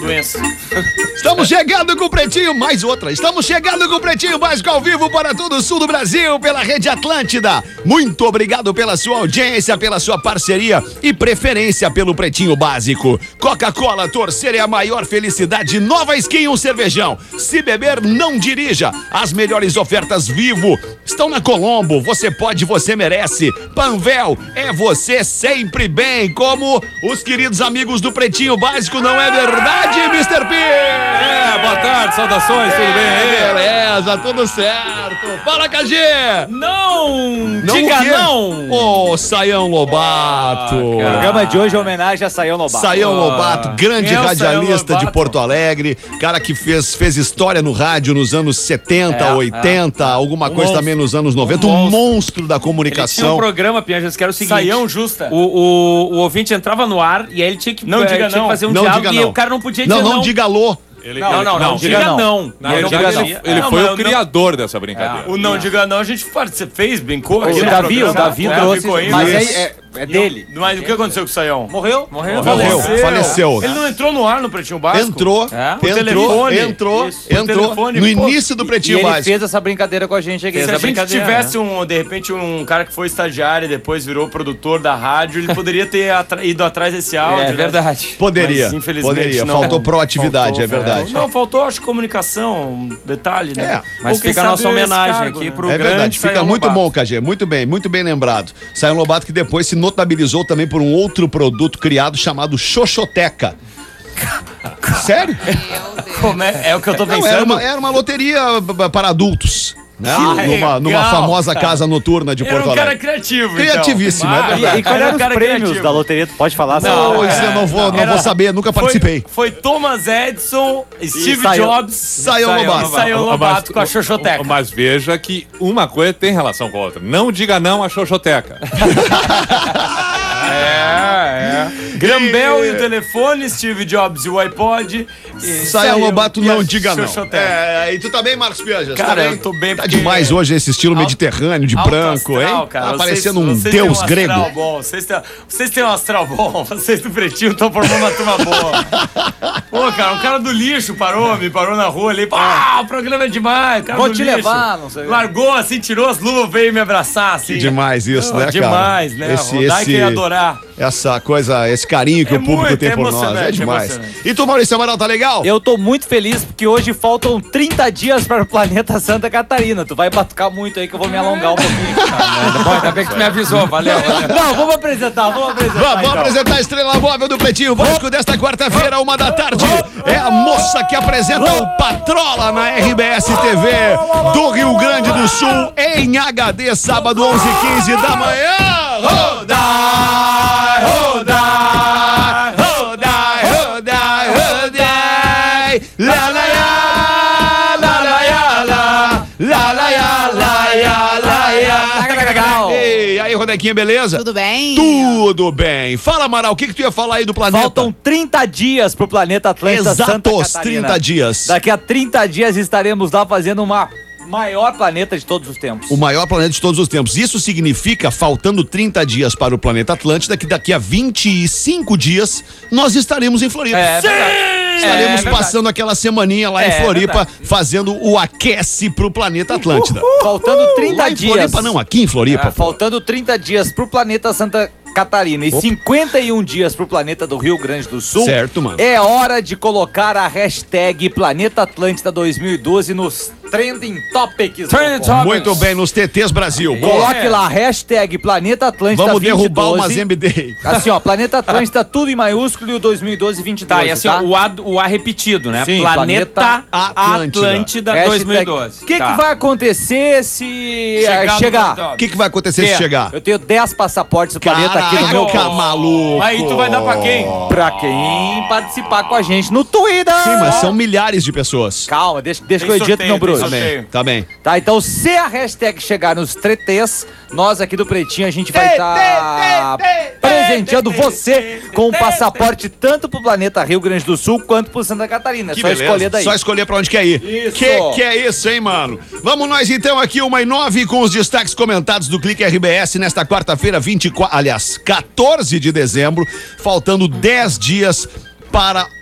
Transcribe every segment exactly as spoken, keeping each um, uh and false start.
doença. Estamos chegando com o Pretinho, mais outra. Estamos chegando com o Pretinho Básico ao vivo para todo o sul do Brasil, pela Rede Atlântida. Muito obrigado pela sua audiência, pela sua parceria e preferência pelo Pretinho Básico. Coca-Cola, torcer é a maior felicidade. Nova Skin, um cervejão. Se beber, não dirija. As melhores ofertas Vivo estão na Colombo. Você pode, você merece. Panvel, é você sempre bem, como os queridos amigos do Pretinho Básico, não é verdade, mister P? É, boa tarde, saudações, tudo bem aí? Beleza, tudo certo. Fala, K G! Não, Não diga o quê? não! Ô, Saião Lobato. O programa de hoje é homenagem a Saião Lobato. Saião Lobato, grande Quem é o radialista Saião de Lobato? Porto Alegre, cara que fez, fez história no rádio nos anos setenta, É, oitenta, alguma Um coisa monstro. também nos anos noventa, um, Um monstro. monstro da Ele tinha um comunicação. programa, Pinhas, que era o seguinte. Saião justa. O, o, o ouvinte entrava no ar e aí ele tinha que, Não eh, diga tinha não. que fazer um Não diálogo diga e não. o cara não podia Não, dizer não diga alô. Ele, Não, ele- não, não, diga diga não. não. Na E aí verdade, ele ele, dizia- ele Não, foi mas o eu criador dessa brincadeira. O não diga não, a gente faz- você fez, brincou. O aquele Davi, o programa, Davi né? trouxe, Ficou indo. mas é, Isso. é, é dele. Mas o que aconteceu com o Saião? Morreu? Morreu. Morreu, faleceu. Ele não entrou no ar no Pretinho Básico? Entrou, É? Por entrou, telefone. entrou, Isso, por entrou telefone, no pô. início do E Pretinho ele Básico. fez essa brincadeira com a gente aqui. Se a a gente brincadeira, tivesse, um, de repente, um cara que foi estagiário e depois virou produtor da rádio, ele poderia ter atra- ido atrás desse áudio. É né? verdade. Poderia, Mas, infelizmente, poderia. não. Faltou proatividade, Faltou, é verdade. Não, faltou, acho, comunicação, um detalhe, né? É, mas Ou quem fica a nossa sabe esse homenagem cargo, aqui né? pro É grande verdade, fica Saião muito Lobato. bom, K G, muito bem, muito bem lembrado. Saião Lobato que depois se notabilizou também por um outro produto criado chamado Xoxoteca. Sério? Como é? É o que eu tô Não, pensando. era, uma, era uma loteria b- b- para adultos, né? Que Numa, numa legal, famosa cara. casa noturna de Era Porto um cara Alegre. criativo, Criativíssimo, então. é verdade. E, e quais Era um eram os cara prêmios criativo. da loteria? Tu pode falar? Não, Não, é. isso eu não vou, não Era- vou saber, nunca participei. Foi, foi Thomas Edison, Steve Saião- Jobs, Saião Lobato. Saião Mas- Lobato com a Xoxoteca. Mas veja que uma coisa tem relação com a outra. Não diga não à Xoxoteca. É, é. Grambel e o telefone, Steve Jobs e o iPod. e Saião Lobato e a não diga não. Xoxoteca. É, e tu tá bem, Marcos Pianjas? Cara, tá bem? eu tô bem Tá porque- demais hoje esse estilo Alto- mediterrâneo, de Alto branco, astral, hein? cara. Tá Vocês- parecendo um vocês têm deus um grego. astral bom. Vocês têm, vocês têm um astral bom. Vocês do Pretinho estão formando uma turma boa. Pô, cara, um cara do lixo parou, me parou na rua ali. Ah, o programa é demais. Cara Vou do te lixo. levar, não sei. Largou assim, tirou as luvas, veio me abraçar assim. Que demais isso, Pô, né, cara? demais, né? Esse, Rodar e esse, querer adorar. essa coisa, esse carinho que É o público muito tem por nós. É emocionante, demais. emocionante. E tu, Maurício Amaral, tá legal? Eu tô muito feliz porque hoje faltam trinta dias para o planeta Santa Catarina. Tu vai batucar muito aí que eu vou me alongar um pouquinho. Bom, ainda bem que tu me avisou, valeu. valeu. Não, vamos apresentar, vamos apresentar. Vamos, vamos então. apresentar a estrela móvel do Pretinho Básico desta quarta-feira, uma da tarde. É a moça que apresenta o Patrola na R B S T V do Rio Grande do Sul em H D, sábado onze e quinze da manhã. Rodai, rodai, rodai, rodai, rodai. Lá, lá, lá, lá, lá, lá, lá, lá, lá, lá, lá, lá. E aí, Rodequinha, beleza? Tudo bem? Tudo bem. Fala, Amaral, o que que tu ia falar aí do planeta? Faltam trinta dias pro planeta Atlântida Santa Exatos Catarina. trinta dias. Daqui a trinta dias estaremos lá fazendo uma maior planeta de todos os tempos. O maior planeta de todos os tempos. Isso significa, faltando trinta dias para o planeta Atlântida, que daqui a vinte e cinco dias nós estaremos em Floripa. É verdade. Estaremos É verdade. passando aquela semaninha lá em É Floripa, verdade. fazendo o aquece pro planeta Atlântida. Faltando trinta Lá em dias. Floripa não, aqui em Floripa. É, pô. faltando trinta dias pro planeta Santa Catarina e cinquenta e um dias pro planeta do Rio Grande do Sul. Certo, mano. É hora de colocar a hashtag Planeta Atlântida dois mil e doze nos Trending Topics. Trending do- Topics. Muito bem, nos T Tês Brasil. Boa. Coloque lá, hashtag Planeta Atlântida Vamos vinte e derrubar doze. umas M D. Assim, ó, Planeta Atlântida, tudo em maiúsculo e o dois mil e doze vinte e doze, Tá, e assim, tá? o, A, o A repetido, né? Sim, Planeta, Planeta Atlântida. Atlântida, Hashtag- dois mil e doze. O que, Tá. que vai acontecer se Chegar eh, no chegar? Planeta- O que que vai acontecer se Ter. chegar? Eu tenho dez passaportes do planeta aqui no meu Caraca, maluco. Aí tu vai dar pra quem? Pra quem participar com a gente no Twitter. Sim, mas são milhares de pessoas. Calma, deixa, deixa que Tem eu edito sorteio, meu Bruno. tem Tá bem, sorteio. tá bem. Tá, então se a hashtag chegar nos tretês, nós aqui do Pretinho, a gente vai estar presenteando você com um passaporte tanto pro planeta Rio Grande do Sul quanto pro Santa Catarina. É Que só beleza. escolher daí. Só escolher pra onde quer ir. Isso. Que que é isso, hein, mano? Vamos nós então aqui, uma e nove, com os destaques comentados do Clique R B S nesta quarta-feira, vinte e quatro, aliás, quatorze de dezembro, faltando dez dias para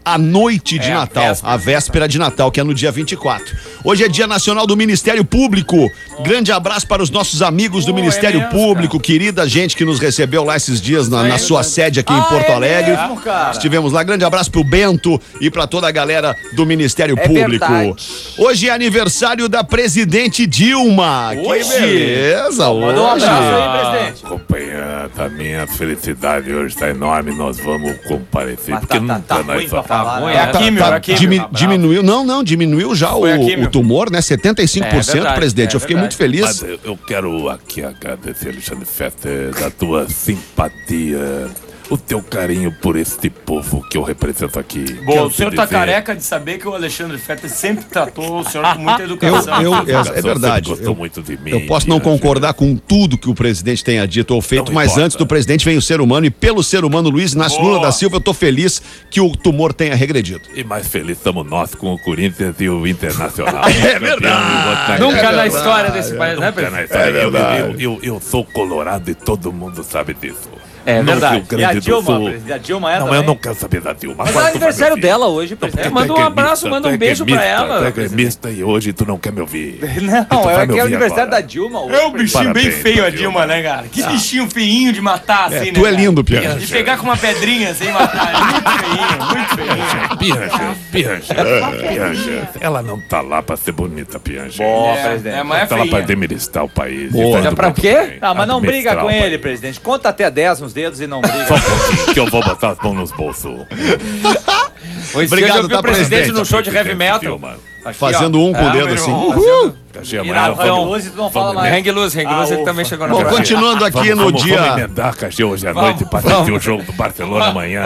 a noite de É, a Natal, véspera a véspera de Natal, que é no dia vinte e quatro. Hoje é Dia Nacional do Ministério Público. Grande abraço para os nossos amigos do Oh, Ministério é mesmo, Público, querida gente que nos recebeu lá esses dias na, na sua sede aqui em Ah, Porto é Alegre. mesmo, cara? Estivemos lá. Grande abraço pro Bento e para toda a galera do Ministério É Público. verdade. Hoje é aniversário da presidente Dilma. Hoje? Que beleza, hoje. Manda um abraço aí, presidente. Companheira, a minha felicidade hoje está enorme, nós vamos comparecer, Mas porque tá- tá- nunca tá nós ruim pra falamos. falar, ruim, né? é a químio, Tá, a químio. dimi- Tá bravo. diminuiu, não, não, diminuiu já Foi a o, químio. o tumor, né? setenta e cinco por cento, É verdade, presidente. é Eu fiquei verdade. muito Mas feliz. eu, eu quero aqui agradecer, Alexandre Fetter, da tua simpatia, o teu carinho por este povo que eu represento aqui. Bom, Quero o senhor te tá dizer- careca de saber que o Alexandre Fetter sempre tratou o senhor com muita Eu, educação. eu- é, é Você verdade. gostou Eu, muito de mim, eu posso não Bianchi. concordar com tudo que o presidente tenha dito ou feito, Não mas importa. antes do presidente vem o ser humano e pelo ser humano Luiz Inácio Boa. Lula da Silva, eu tô feliz que o tumor tenha regredido. E mais feliz estamos nós com o Corinthians e o Internacional. É verdade. Nunca É na verdade. história desse país, né, Nunca na presidente? história. É Eu- verdade. eu, eu, eu sou colorado e todo mundo sabe disso. É No verdade. Rio Grande E a do Dilma, Sul. presidente, a Dilma é Não, também? eu não quero saber da Dilma. Mas é Agora o tu vai aniversário me dela hoje, Porque presidente. tu Manda é um gremista, abraço, manda tu um é beijo pra gremista, ela, Tu é presidente. gremista e hoje tu não quer me ouvir. Não, Tu vai é me que é o ouvir aniversário agora. da Dilma hoje. É um bichinho bem Parabéns, feio a Dilma. Dilma, né, cara? Que bichinho feinho de matar, É, assim, tu né? é cara? lindo, Pierre. De pegar com uma pedrinha sem matar. É muito feinho, muito feinho. Pianja, Pianja, Pianja. Ela não tá lá pra ser bonita, Pianja. Bom, É, presidente. é, Ela mas é tá lá pra feinha. administrar o país. Boa. E faz Já do Pra muito quê? bem. Ah, mas não briga Administrar com o ele, país. presidente. Conta até dez nos dedos e não briga. Só um pouquinho, que eu vou botar as mãos nos bolsos. Hoje Obrigado, eu vi tá, o presidente presidente? no show de heavy metal. Dilma. Aqui, Fazendo um com o É, dedo meu assim. irmão. Uhul. Cachê Virar amanhã, o Hang vamos- Loose e tu não fala mais. Hang Loose, Hang Ah, Loose, ele ufa. também chegou na Bom, frente. continuando aqui Vamos, no vamos, dia. vamos emendar, Cachê, hoje à noite pra assistir o jogo do Barcelona amanhã.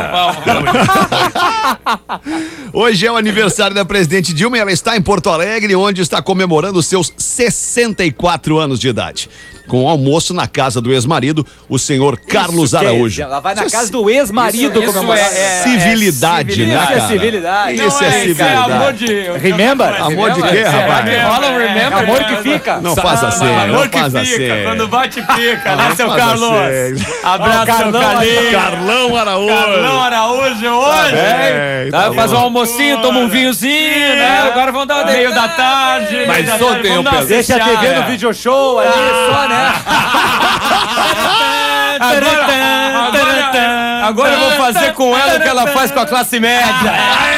Hoje é o aniversário da presidente Dilma e ela está em Porto Alegre, onde está comemorando seus sessenta e quatro anos de idade. Com almoço na casa do ex-marido, o senhor Carlos Isso que é- Araújo. Ela vai na Isso é casa do ex-marido Isso comemorar. é- é- civilidade, é né, Isso cara? é civilidade. Isso Não, é isso é civilidade. amor de... Remember? Amor de quê, Será rapaz? que rola um remember? Amor que fica. Não faz assim, Amor não que faz fica, assim. quando bate pica, né, Não seu faz Carlos? assim. Abraço, Ó, seu Carlão, Carlinhos. Carlão Araújo. Carlão Araújo hoje. É, Tá, tá faz um bom. almocinho, toma um vinhozinho, né? Agora vamos dar uma Meio da deitada. tarde. Mas meio da ontem tarde, eu vamos dar uma pensei- Deixa a T V assistada. no video show ali, só, né? Agora, agora, agora eu vou fazer com ela o que ela faz com a classe média.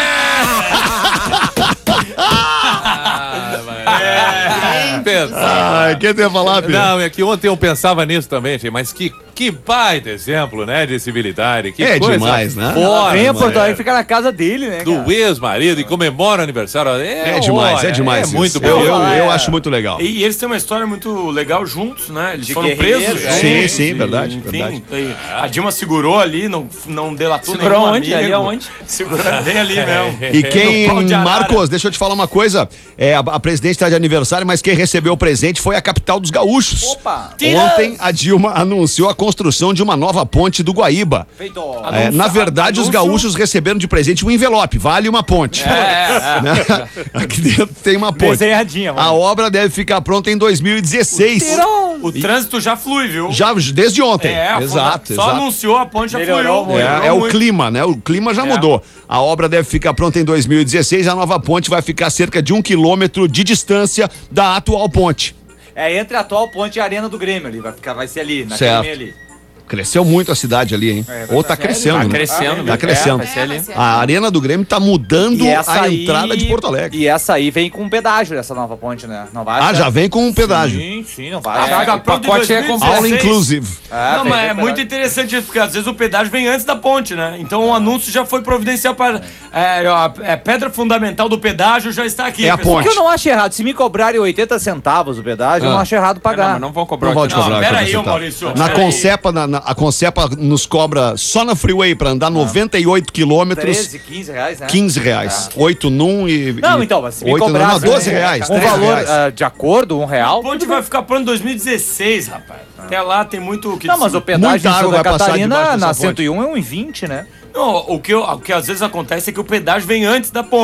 Pensa. Ai, quem tem a falar, Pedro? Não, é que ontem eu pensava nisso também, gente, mas que, que baita exemplo, né, de civilidade. Que É coisa demais, né? Fora, Vem a mano, Porto Alegre e fica na casa dele, né? cara? do ex-marido e comemora o aniversário. É, É demais, olha, é demais. É isso. muito eu, bom. eu, É. eu acho muito legal. E eles têm uma história muito legal juntos, né? Eles De foram guerreiros, presos. é. juntos, Sim, sim, e, verdade, enfim, verdade. e A Dilma segurou ali, não, não delatou Segurou nenhum onde? amigo. Ali aonde? Segurou bem ali mesmo. E quem, No pau de arara. Marcos, deixa eu te falar uma coisa. É, a, a presidente está de aniversário, mas quem recebeu o presente foi a capital dos gaúchos. Opa! Ontem, a Dilma anunciou a construção de uma nova ponte do Guaíba. Feito. É, na verdade, os anúncio- gaúchos receberam de presente um envelope, vale uma ponte. Né? Aqui dentro tem uma ponte. Desenhadinha, A mano. obra deve ficar pronta em dois mil e dezesseis. O trânsito já flui, viu? Já desde ontem. É, exato, só exato. anunciou, a ponte já Melhorou fluiu. É, melhorou é o muito. clima, né? O clima já É. mudou. A obra deve ficar pronta em dois mil e dezesseis. A nova ponte vai ficar a cerca de um quilômetro de distância da atual ponte. É entre a atual ponte e a arena do Grêmio ali. Vai, ficar, vai ser ali, naquele Certo. meio ali. Cresceu muito a cidade ali, hein? É, Ou tá crescendo, Tá né? crescendo, Tá crescendo. vai ser ali. A Arena do Grêmio tá mudando a entrada de Porto Alegre. E essa aí vem com um pedágio, essa nova ponte, né? Não vai Ah, achar- já vem com um pedágio. Sim, sim, não vai Ah, achar. fica o pronto em pacote é dois mil e completo. All dezesseis. inclusive. Ah, Não, tem mas é pedágio. muito interessante isso, porque às vezes o pedágio vem antes da ponte, né? Então o anúncio já foi providencial para. É, a, é, pedra fundamental do pedágio já está aqui. É a pessoal. ponte. O que eu não acho errado, se me cobrarem oitenta centavos o pedágio, eu Ah. não acho errado Não, pagar. mas não vão cobrar. Não vou te aqui, cobrar. pera quanto aí, você ô tá. Maurício, Na pera aí. Concepa, na, na- a Concepa nos cobra só na Freeway pra andar noventa e oito quilômetros, treze, quinze reais, né? quinze reais. oito num e. Não, e- então, mas se me oito cobrasse não, doze reais. um treze valor reais. ah, de acordo, um A real. ponte vai ficar pronta em dois mil e dezesseis, rapaz. Até lá tem muito o que. Não, mas o Muita pedágio em água Santa vai passar Catarina, debaixo dessa na ponte. cento e um, é um e vinte, né? Não, o que, eu- o que às vezes acontece é que o pedágio vem antes da ponte.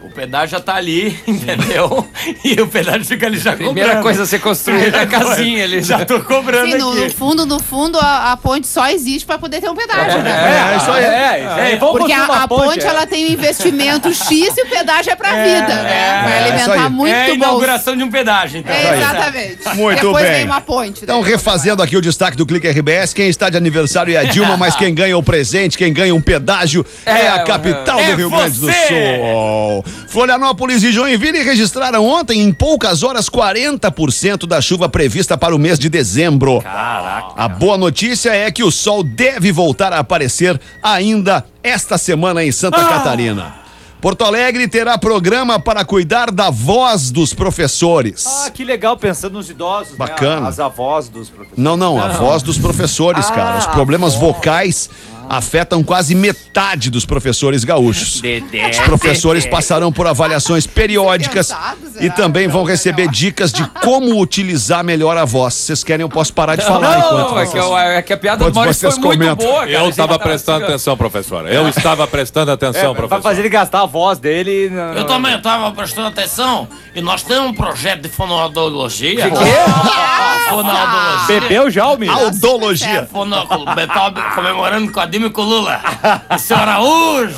O pedágio já tá ali, entendeu? E o pedágio fica ali já Primeira cobrando. coisa a ser construída é a casinha ali. Já tô cobrando Sim, no, no aqui. fundo, no fundo, a, a ponte só existe pra poder ter um pedágio, né? É, isso aí. É, isso aí. Vamos Porque a, construir uma a ponte, é. ela tem um investimento X e o pedágio é pra vida, né? Vai é, isso alimentar aí. muito É a bolso. inauguração de um pedágio, então. É, exatamente. Muito Depois bem. vem uma ponte. Então, né? refazendo aqui o destaque do Clique R B S, quem está de aniversário é a Dilma, mas quem ganha o presente, quem ganha um pedágio é, É, a capital é do Rio Grande do você! Sul. Florianópolis e Joinville registraram ontem, em poucas horas, quarenta por cento da chuva prevista para o mês de dezembro. Caraca. A boa notícia é que o sol deve voltar a aparecer ainda esta semana em Santa Catarina. Porto Alegre terá programa para cuidar da voz dos professores. Ah, que legal, pensando nos idosos, Bacana. né? As avós dos professores. Não, não, a voz dos professores, cara. Os problemas vocais afetam quase metade dos professores gaúchos. Os professores passarão por avaliações periódicas Pensados, e é. também vão receber dicas de como utilizar melhor a voz. Se vocês querem, eu posso parar de falar enquanto Não, é que, vocês... eu- é que a piada Enquanto do Maurício vocês foi muito comentam. boa, cara. Eu A gente estava tá- prestando atenção, professora. Eu estava prestando atenção, Pra professora. fazer ele gastar a voz dele. no- Eu também estava prestando atenção e nós temos um projeto de fonoaudiologia. Que quê? Fonoaudiologia. Bebeu já, Almir? Audologia. Fonóculo, tava comemorando com a Dime com o Lula. E seu Araújo.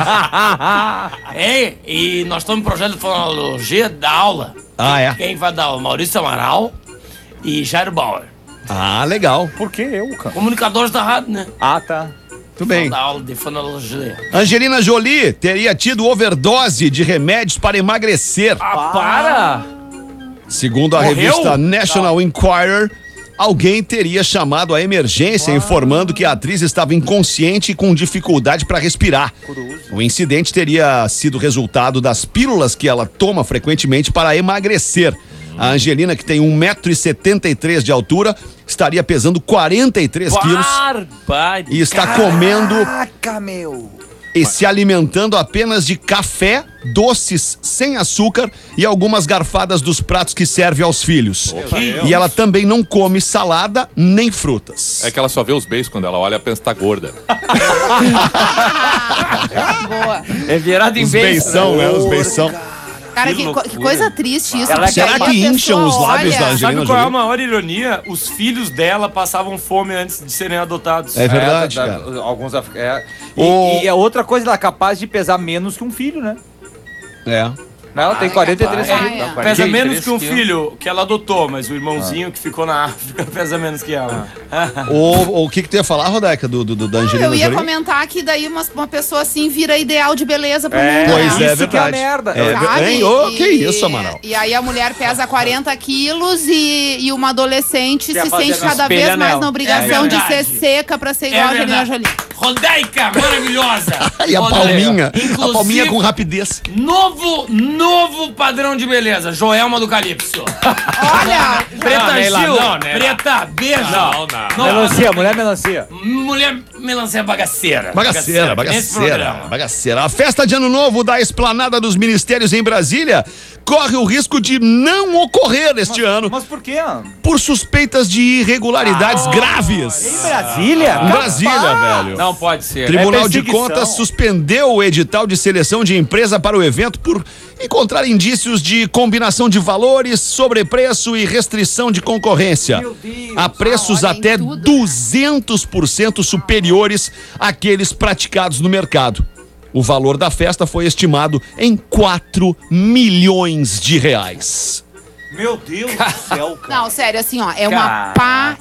É, e nós estamos em projeto de fonologia da aula. Ah, é? Quem vai dar aula? Maurício Amaral e Jairo Bauer. Ah, legal. Por que eu, cara? Comunicadores da rádio, né? Ah, tá. Muito bem. Da aula de fonologia. Angelina Jolie teria tido overdose de remédios para emagrecer. Ah, para! Segundo a Morreu? revista National Enquirer, alguém teria chamado a emergência informando que a atriz estava inconsciente e com dificuldade para respirar. O incidente teria sido resultado das pílulas que ela toma frequentemente para emagrecer. A Angelina, que tem um metro e setenta e três de altura, estaria pesando quarenta e três quilos e está comendo Caraca, meu. e se alimentando apenas de café, doces sem açúcar e algumas garfadas dos pratos que serve aos filhos. E ela também não come salada nem frutas. É que ela só vê os beijos quando ela olha e pensa que tá gorda. Boa. É virado em Os vez. beição, né? Os beição. Cara, que, co- que coisa triste isso. Ela- porque será aí que a pessoa incham os lábios olha- da Angelina Sabe qual é a Jolie? maior ironia? Os filhos dela passavam fome antes de serem adotados. É verdade, da- da- cara. Alguns. af- É. E, O- e a outra coisa, ela é capaz de pesar menos que um filho, né? É. Ela tem quarenta e três capaz. quilos. Ah, tá? é. Pesa quarenta e menos três que um quilos. filho que ela adotou, mas o irmãozinho que ficou na África pesa menos que ela. O, o que que tu ia falar, Rodeca, do, do, do- da Angelina Eu ia Jolie? comentar que daí uma, uma pessoa assim vira ideal de beleza pro É, mundo. Pois né? é, isso que é a verdade. merda. É, Sabe? hein? Ô, E- que isso, Amaral. E aí a mulher pesa quarenta quilos e, e uma adolescente Quer se fazer sente na cada espelha vez mais nela. na obrigação É de ser verdade. seca pra ser igual É a Angelina verdade. Jolie. Rodaica, maravilhosa! E a Olha, palminha, a inclusive, palminha com rapidez. Novo, novo padrão de beleza, Joelma do Calypso. Olha, Preta Não, nem lá, Gil, não, nem lá. Preta, beijo. Não, não. Melancia, mulher melancia. Mulher melancia bagaceira. Bagaceira, Nesse bagaceira, programa. bagaceira. A festa de Ano Novo da Esplanada dos Ministérios em Brasília corre o risco de não ocorrer este ano Mas por quê? por suspeitas de irregularidades graves. Em Brasília? Em Brasília, velho. Não pode ser. Tribunal de perseguição. Contas suspendeu o edital de seleção de empresa para o evento por encontrar indícios de combinação de valores, sobrepreço e restrição de concorrência. Meu Deus. A preços Ah, olha, em até tudo, né? duzentos por cento superiores àqueles praticados no mercado. O valor da festa foi estimado em quatro milhões de reais. Meu Deus do céu, cara. não, sério, assim, ó, é uma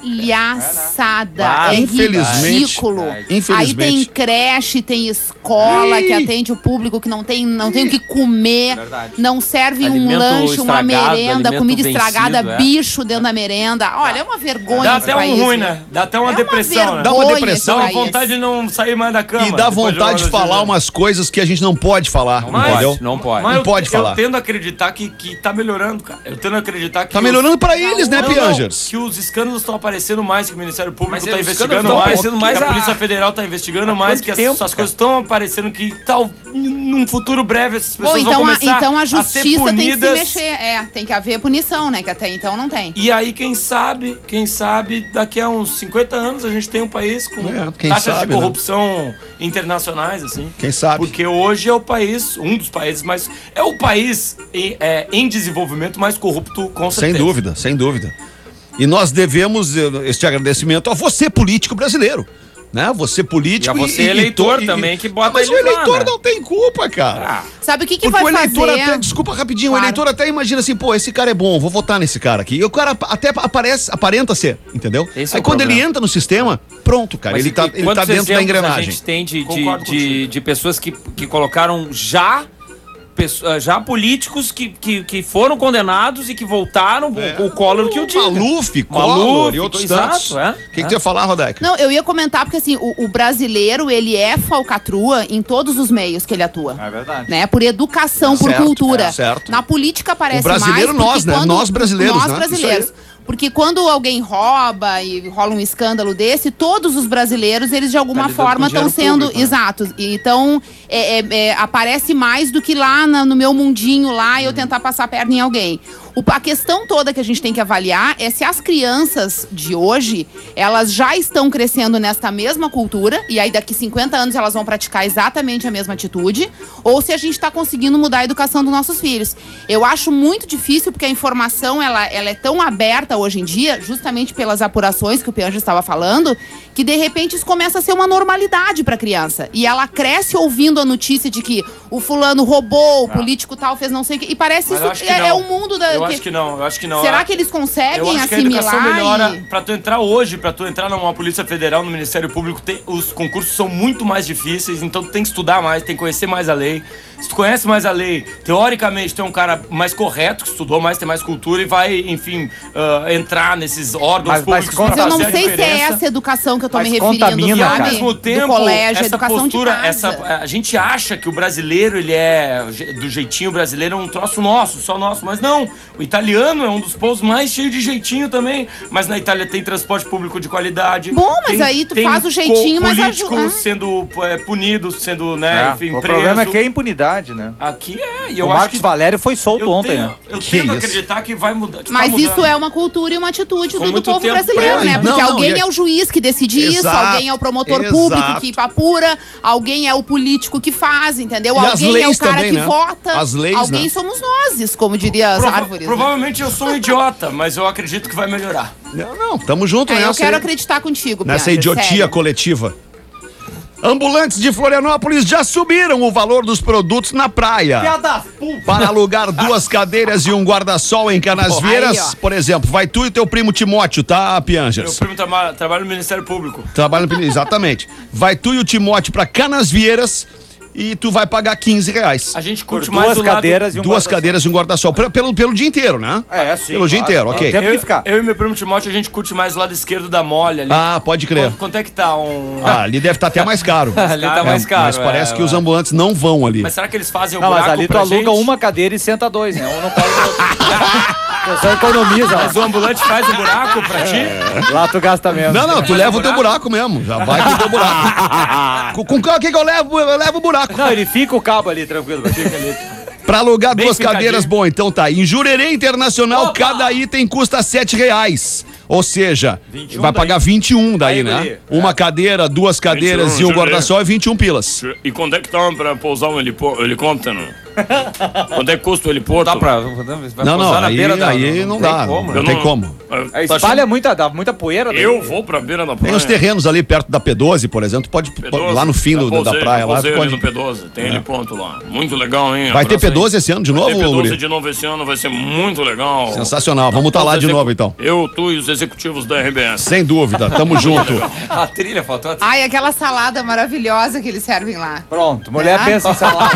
palhaçada. Ah, é infelizmente, ridículo. infelizmente. Aí tem creche, tem escola Ih. que atende o público que não tem, não tem o que comer, Verdade. não serve um Alimento lanche, uma estragado, merenda, alimento comida vencido, estragada, é. bicho dentro da merenda. Olha, é uma vergonha Dá esse até um país, ruim, viu? né? Dá até uma É depressão, né? Dá uma vergonha depressão, Dá esse uma país. vontade de não sair mais da cama. E dá depois vontade de uma hora falar umas coisas que a gente não pode falar, Não entendeu? pode, não pode. Mas Não eu, pode eu falar. tendo a acreditar que, que tá melhorando, cara. Eu tendo a acreditar que... Tá os- melhorando pra eles, né, Não, não, Piangers? que os escândalos estão aparecendo mais, que o Ministério Público Mas está os investigando escândalos estão mais, aparecendo mais que a há- Polícia Federal está investigando mais, quanto que as, tempo, as cara? coisas estão aparecendo que tal, num futuro breve essas Bom, pessoas então vão a, começar então a a ser justiça tem que se punidas. mexer. É, tem que haver punição, né? Que até então não tem. E aí, quem sabe, quem sabe, daqui a uns cinquenta anos a gente tem um país com É, quem taxas sabe, de corrupção internacionais, assim. Quem sabe? Porque hoje é o país, um dos países mais... É o país em, é, em desenvolvimento mais corrupto, com Sem certeza. dúvida, sem dúvida. E nós devemos eh, este agradecimento a você, político brasileiro. Né? Você político E a você, eleitor também, que bota Mas o eles lá, eleitor né? não tem culpa, cara. Sabe o que, que Porque vai o eleitor fazer? até, desculpa rapidinho, Claro. o eleitor até imagina assim, pô, esse cara é bom, vou votar nesse cara aqui. E o cara até aparece, aparenta ser, entendeu? Esse é Aí o quando problema. ele entra no sistema, pronto, cara, Mas ele e- tá, e ele tá quantos dentro da exemplos engrenagem. A gente tem de, de, Concordo de, contigo. de pessoas que, que colocaram já, pesso- já políticos que, que, que foram condenados e que voltaram, o, o Collor que o diga. Maluf, Maluf, Collor e outros exato, tantos. é, O que, que é. tu ia falar, Rodaica? Não, eu ia comentar porque assim, o, o brasileiro, ele é falcatrua em todos os meios que ele atua. É verdade. Né? Por educação, por Certo, cultura. é, certo. Na política parece O brasileiro mais. nós, porque né? Nós brasileiros, Nós né? brasileiros. Isso Porque quando alguém rouba e rola um escândalo desse, todos os brasileiros, eles de alguma Tá lidando forma com estão dinheiro sendo público, né? exatos. Então, é, é, é, aparece mais do que lá na- no meu mundinho lá eu tentar passar a perna em alguém. O- a questão toda que a gente tem que avaliar é se as crianças de hoje, elas já estão crescendo nesta mesma cultura, e aí daqui cinquenta anos elas vão praticar exatamente a mesma atitude, ou se a gente está conseguindo mudar a educação dos nossos filhos. Eu acho muito difícil, porque a informação ela, ela é tão aberta hoje em dia, justamente pelas apurações que o Pianja estava falando, que de repente isso começa a ser uma normalidade para a criança. E ela cresce ouvindo a notícia de que o fulano roubou, o político tal fez não sei o que. E parece Mas eu isso acho que é, não. é o mundo da. Eu acho que não, eu acho que não. Será Eu- que eles conseguem Eu acho que a assimilar? educação melhora. e- Pra tu entrar hoje, pra tu entrar numa Polícia Federal, no Ministério Público, tem- os concursos são muito mais difíceis, então tu tem que estudar mais, tem que conhecer mais a lei. Se tu conhece mais a lei, teoricamente tu é um cara mais correto, que estudou mais, tem mais cultura e vai, enfim, ah, entrar nesses órgãos Mas- mas públicos. conta- pra Mas eu não fazer a sei se é diferença. essa educação que eu tô Mas me referindo, contamina, E ao sabe? mesmo tempo, do colégio, essa educação postura, de casa. essa, a gente acha que o brasileiro, ele é do jeitinho brasileiro, é um troço nosso, só nosso, mas não. O italiano é um dos povos mais cheios de jeitinho também, mas na Itália tem transporte público de qualidade. Bom, mas tem- aí tu tem faz o jeitinho, co- mas político ajuda. sendo é, punido, sendo, né, É, enfim, o preso. problema é que é impunidade, né? Aqui é, e eu o acho Marcos que Valério foi solto eu ontem, tenho, né? eu Que tento isso? acreditar que vai mudar. que Mas tá isso mudando. é uma cultura e uma atitude Com do, do muito povo tempo brasileiro, pra- né? Não, Porque não, alguém e é- é o juiz que decide isso, Exato, alguém é o promotor exato. público que apura, alguém é o político que faz, entendeu? E as alguém é o leis cara também, que né? vota. As leis, alguém né? somos nós, como diria as Prova- árvores. né? Provavelmente eu sou um idiota, mas eu acredito que vai melhorar. Não, não, tamo junto É, eu nessa. quero aí. acreditar contigo, Nessa Pianger, idiotia sério. coletiva. Ambulantes de Florianópolis já subiram o valor dos produtos na praia. Para alugar duas cadeiras e um guarda-sol em Canasvieiras, Aí, ó. por exemplo, vai tu e teu primo Timóteo, tá, Meu Piangers? primo traba- trabalha no Ministério Público. Trabalha no exatamente. Vai tu e o Timóteo pra Canasvieiras e tu vai pagar quinze reais. A gente Por curte mais duas o lado... cadeiras e um Duas guarda-sol. cadeiras e um guarda-sol. Pelo, pelo, pelo dia inteiro, né? É, sim, Pelo dia claro. inteiro, É, ok. o tempo Eu, que ficar. eu e meu primo Timóteo, a gente curte mais o lado esquerdo da mole ali. Ah, pode crer. Quanto, quanto é que tá um... Ah, ali deve estar até mais caro. Ali tá mais caro. Mas parece é, que os é. ambulantes não vão ali. Mas será que eles fazem um Não, buraco mas ali tu pra aluga gente? uma cadeira e senta dois, né? Um não pode do outro. Tu só economiza. Mas o ambulante faz um buraco pra ti? Lá tu gasta menos. Não, não, tu leva o teu buraco mesmo. Já vai com o teu buraco. com, com o que que eu levo? Eu levo o buraco. Não, ele fica o cabo ali, tranquilo. Fica ali. Pra alugar Bem duas ficadinho. cadeiras, bom, então tá. Em Jurerê Internacional, Opa! cada item custa sete reais. Ou seja, vinte e um vai daí. pagar vinte e um daí, Aí, né? guri. Uma cadeira, duas cadeiras vinte e um, e um guarda-sol é vinte e um pilas. E quando é que tá pra pousar um helipo- helicóptero? Quando é que custa o heliporto? Dá pra... Vai Não, não, pousar na aí, beira da... aí não, tem dá. como, não né? Eu tem não- como. Aí Tá espalha muita, dá muita poeira. daí. Eu vou pra beira da praia. Tem uns terrenos ali perto da P doze, por exemplo, tu pode, P doze, lá no fim do- já da pousei, praia, já lá pousei tu ali pode... no P doze, tem heliponto lá. Muito legal, hein? Vai ter Abraço aí. P doze esse ano de Vai novo, ter P doze Guri? de novo esse ano, vai ser muito legal. Sensacional, vamos estar lá de Os novo execu- então. Eu, tu e os executivos da R B S. Sem dúvida, tamo junto. A trilha, faltou a trilha. Ai, aquela salada maravilhosa que eles servem lá. Pronto, mulher Ah. pensa em salada.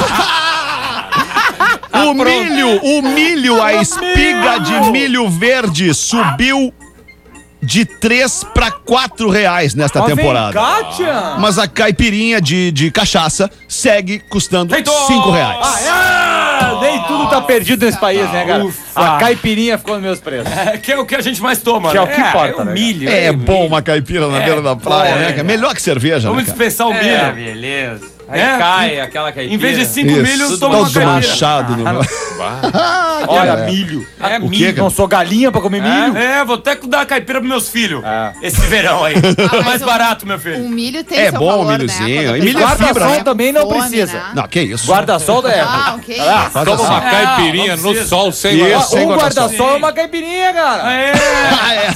O milho, o milho, a espiga de milho verde subiu de três para quatro reais nesta Mas vem temporada. cá, tia. Mas a caipirinha de, de cachaça segue custando cinco reais. Ah, Nem tudo tá perdido nesse país, né, cara? Ufa. A caipirinha ficou nos meus preços. É, que é o que a gente mais toma, Que é né? o que importa, é o né, milho. É o bom milho. uma caipira na beira da praia, né? Que é melhor que cerveja, Vamos né, cara? dispensar o milho. É, beleza. Aí É? cai aquela caipira. Em vez de cinco Isso, milhos, toma uma todo caipira. manchado. No... Olha, é. milho. É O milho. quê, cara? Não sou galinha pra comer milho? É, vou até dar caipira pros meus filhos. É. Esse verão aí. mas Mais o- barato, meu filho. O milho tem É seu bom o valor, milhozinho. né? Quando a E milho é pessoa fibra, tá né? com Também não fome, precisa. né? Não, que isso. Guarda-sol da época. Ah, ok. Ah, Faz Toma assim. uma caipirinha não no precisa. sol sem Isso. guarda-sol. sem um guarda-sol. guarda-sol é uma caipirinha, cara. É. Ah, é.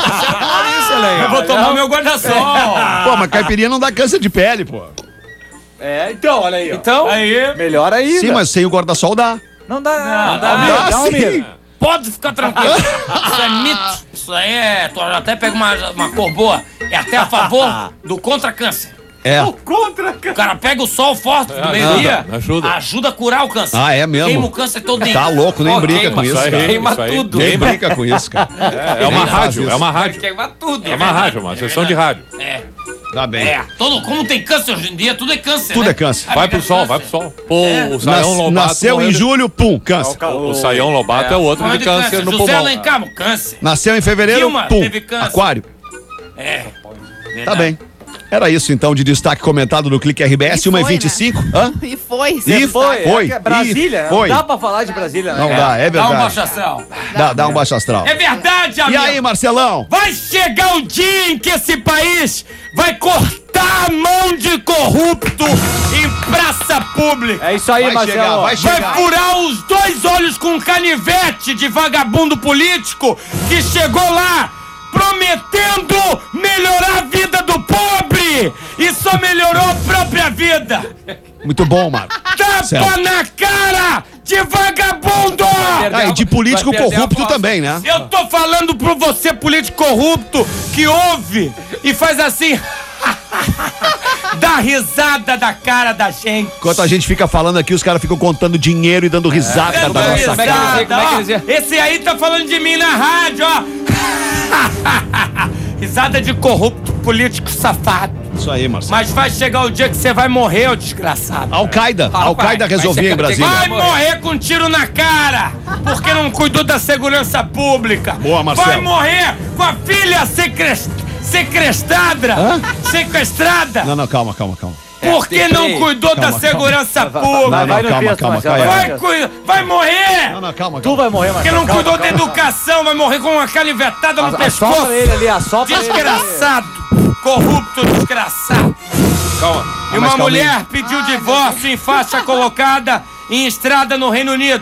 Eu vou tomar meu guarda-sol. Pô, mas caipirinha não dá câncer de pele, pô. É, então, olha aí. ó. Então, Aí, Melhor ainda. Sim, mas sem o guarda-sol dá. Não dá, Não, dá. dá. milho, Ah, dá um sim. milho. pode ficar tranquilo. Isso é mito. Isso aí é... Tu até pega uma, uma cor boa. É até a favor do contra-câncer. É. O cara pega o sol forte do meio-dia, ajuda, ajuda. ajuda a curar o câncer. Ah, é mesmo? Queima o câncer todinho. Tá louco, nem Ó, brinca queima, com isso, aí, cara. queima isso aí. tudo. Nem brinca com isso, cara. É, é uma Nem faz rádio, isso. é uma rádio. queima tudo. É uma rádio, uma sessão de rádio. É, Tá bem. é. Todo, como tem câncer hoje em dia, tudo é câncer, Tudo né? é câncer. Aí Vai fica pro sol, câncer. vai pro sol. Pô, o Nas- Saião Lobato. nasceu em morrendo- julho, pum, câncer. O Saião Lobato é, o outro Morreu de câncer no José pulmão. Alencar, câncer. Nasceu em fevereiro, Dilma pum, teve câncer. aquário. É. Tá bem. Era isso, então, de destaque comentado no Clique R B S, E uma e foi, vinte e cinco. Hã? E foi. E você foi. sabe. Foi. É que é Brasília, E foi. não dá pra falar de Brasília, né? Não dá, é Dá um verdade. baixo astral. Dá, dá um baixo astral. É verdade, E amigo. aí, Marcelão? Vai chegar o dia em que esse país vai cortar a mão de corrupto em praça pública. É isso aí, Vai Marcelo. chegar, vai Vai chegar. furar os dois olhos com um canivete de vagabundo político que chegou lá prometendo melhorar a vida do pobre e só melhorou a própria vida. Muito bom, Marco. Tapa Certo. na cara de vagabundo! Ah, e de político Vai perder a corrupto voz. também, né? Eu tô falando pro você, político corrupto, que ouve e faz assim. Dá risada da cara da gente. Enquanto a gente fica falando aqui, os caras ficam contando dinheiro e dando risada Dando da nossa risada, cara. como é que eles iam? ó. Esse aí tá falando de mim na rádio, ó. Risada de corrupto político safado. Isso aí, Marcelo. Mas vai chegar o dia que você vai morrer, ô desgraçado. Al-Qaeda. Al-Qaeda vai, resolvia vai em Brasília. Vai morrer com um tiro na cara, porque não cuidou da segurança pública. Boa, Marcelo. Vai morrer com a filha secres- sequestrada, Hã? sequestrada, Não, não, calma, calma, calma. porque tem não três. cuidou da Calma, segurança Vai, pública. vai, vai no calma, texto, calma, Marcelo. calma. vai Vai, no texto. cui- vai morrer, Não, não, calma, Tu calma. vai morrer, porque Marcelo. não Calma, cuidou da calma. educação, vai morrer com uma canivetada no Assopra pescoço. ele ali, assopra ele. Desgraçado, corrupto, desgraçado. Calma. E uma mais calminho. mulher pediu divórcio em faixa colocada em estrada no Reino Unido.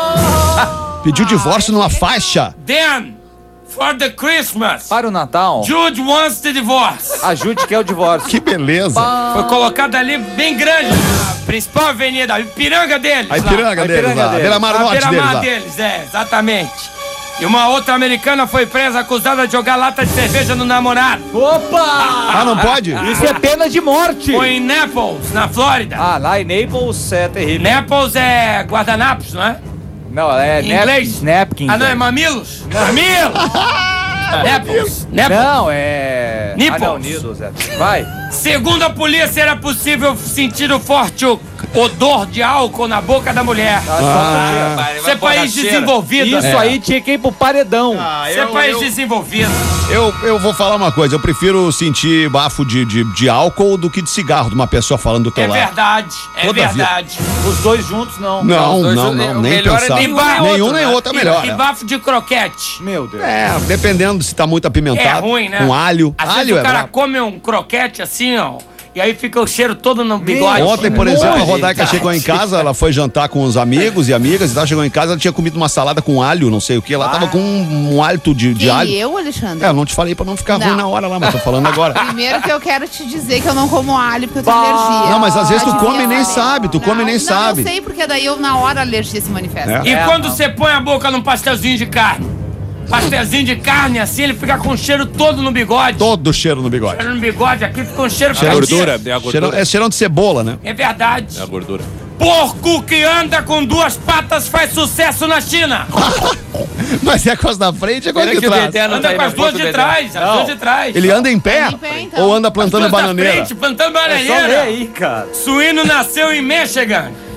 Pediu divórcio numa faixa. Then, for the Christmas, Para o Natal, Jude wants the divorce. ajude que é o divórcio. Que beleza. Foi colocada ali bem grande, na principal avenida, a Ipiranga deles. A lá. Ipiranga A deles Ipiranga lá. deles. Beira-Mar A Norte deles beira-mar lá. deles, é, exatamente. E uma outra americana foi presa acusada de jogar lata de cerveja no namorado. Opa! Ah, não pode? Isso é pena de morte. Foi em Naples, na Flórida. Ah, lá em Naples é terrível. Naples é guardanapos, não é? Não, é Em nap- inglês? napkin. Ah, não, é mamilos? Mamilos! Naples, Naples. Não, é... Nipples. Ah, não, Needles, é. Vai. Segundo a polícia, era possível sentir o forte o- odor de álcool na boca da mulher. Ah, só um pouquinho. Isso é país desenvolvido. Isso É. aí tinha que ir pro paredão. Isso é país desenvolvido. Eu, eu vou falar uma coisa, eu prefiro sentir bafo de, de, de álcool do que de cigarro de uma pessoa falando do teu É lado. verdade, é Toda verdade. Os dois juntos, não. Não, os dois, não, o não, nem melhor é pensar. nenhum nem Nenhum outro, nem né? outro é E- melhor. E, é. bafo de croquete. Meu Deus. É, dependendo se tá muito apimentado. É ruim, né? Com alho. Às alho vezes é o cara brabo. come um croquete assim, ó, e aí fica o cheiro todo no bigode. Ontem, por exemplo, a Rodaica Verdade. chegou em casa, ela foi jantar com os amigos e amigas e tal, chegou em casa, ela tinha comido uma salada com alho, não sei o que, ela tava com um, um hálito de, de Quem, alho. eu, Alexandre? É, eu não te falei pra não ficar Não. ruim na hora lá, mas tô falando agora. Primeiro que eu quero te dizer que eu não como alho porque eu tenho Bah. alergia. Não, mas às vezes tu Já come e devia nem saber. sabe, tu come e nem não, sabe. Não, eu sei porque daí eu, na hora a alergia se manifesta. É. E É, quando não. você põe a boca num pastelzinho de carne? Pastelzinho de carne assim, ele fica com o cheiro todo no bigode. Todo cheiro no bigode. Cheiro no bigode aqui fica um cheiro A fazia. gordura, é a Cheirão, gordura. é cheirão de cebola, né? É verdade. É a gordura. Porco que anda com duas patas faz sucesso na China. Mas é com as da frente, é com as Pena de que o trás. Dedé não Anda tá aí com na as duas foto, de Dedé. trás, as duas de trás. Ele anda em pé? Anda em pé, então. Ou anda As plantando duas da bananeira? frente, plantando É só ler bananeira. aí, cara. Suíno nasceu em Michigan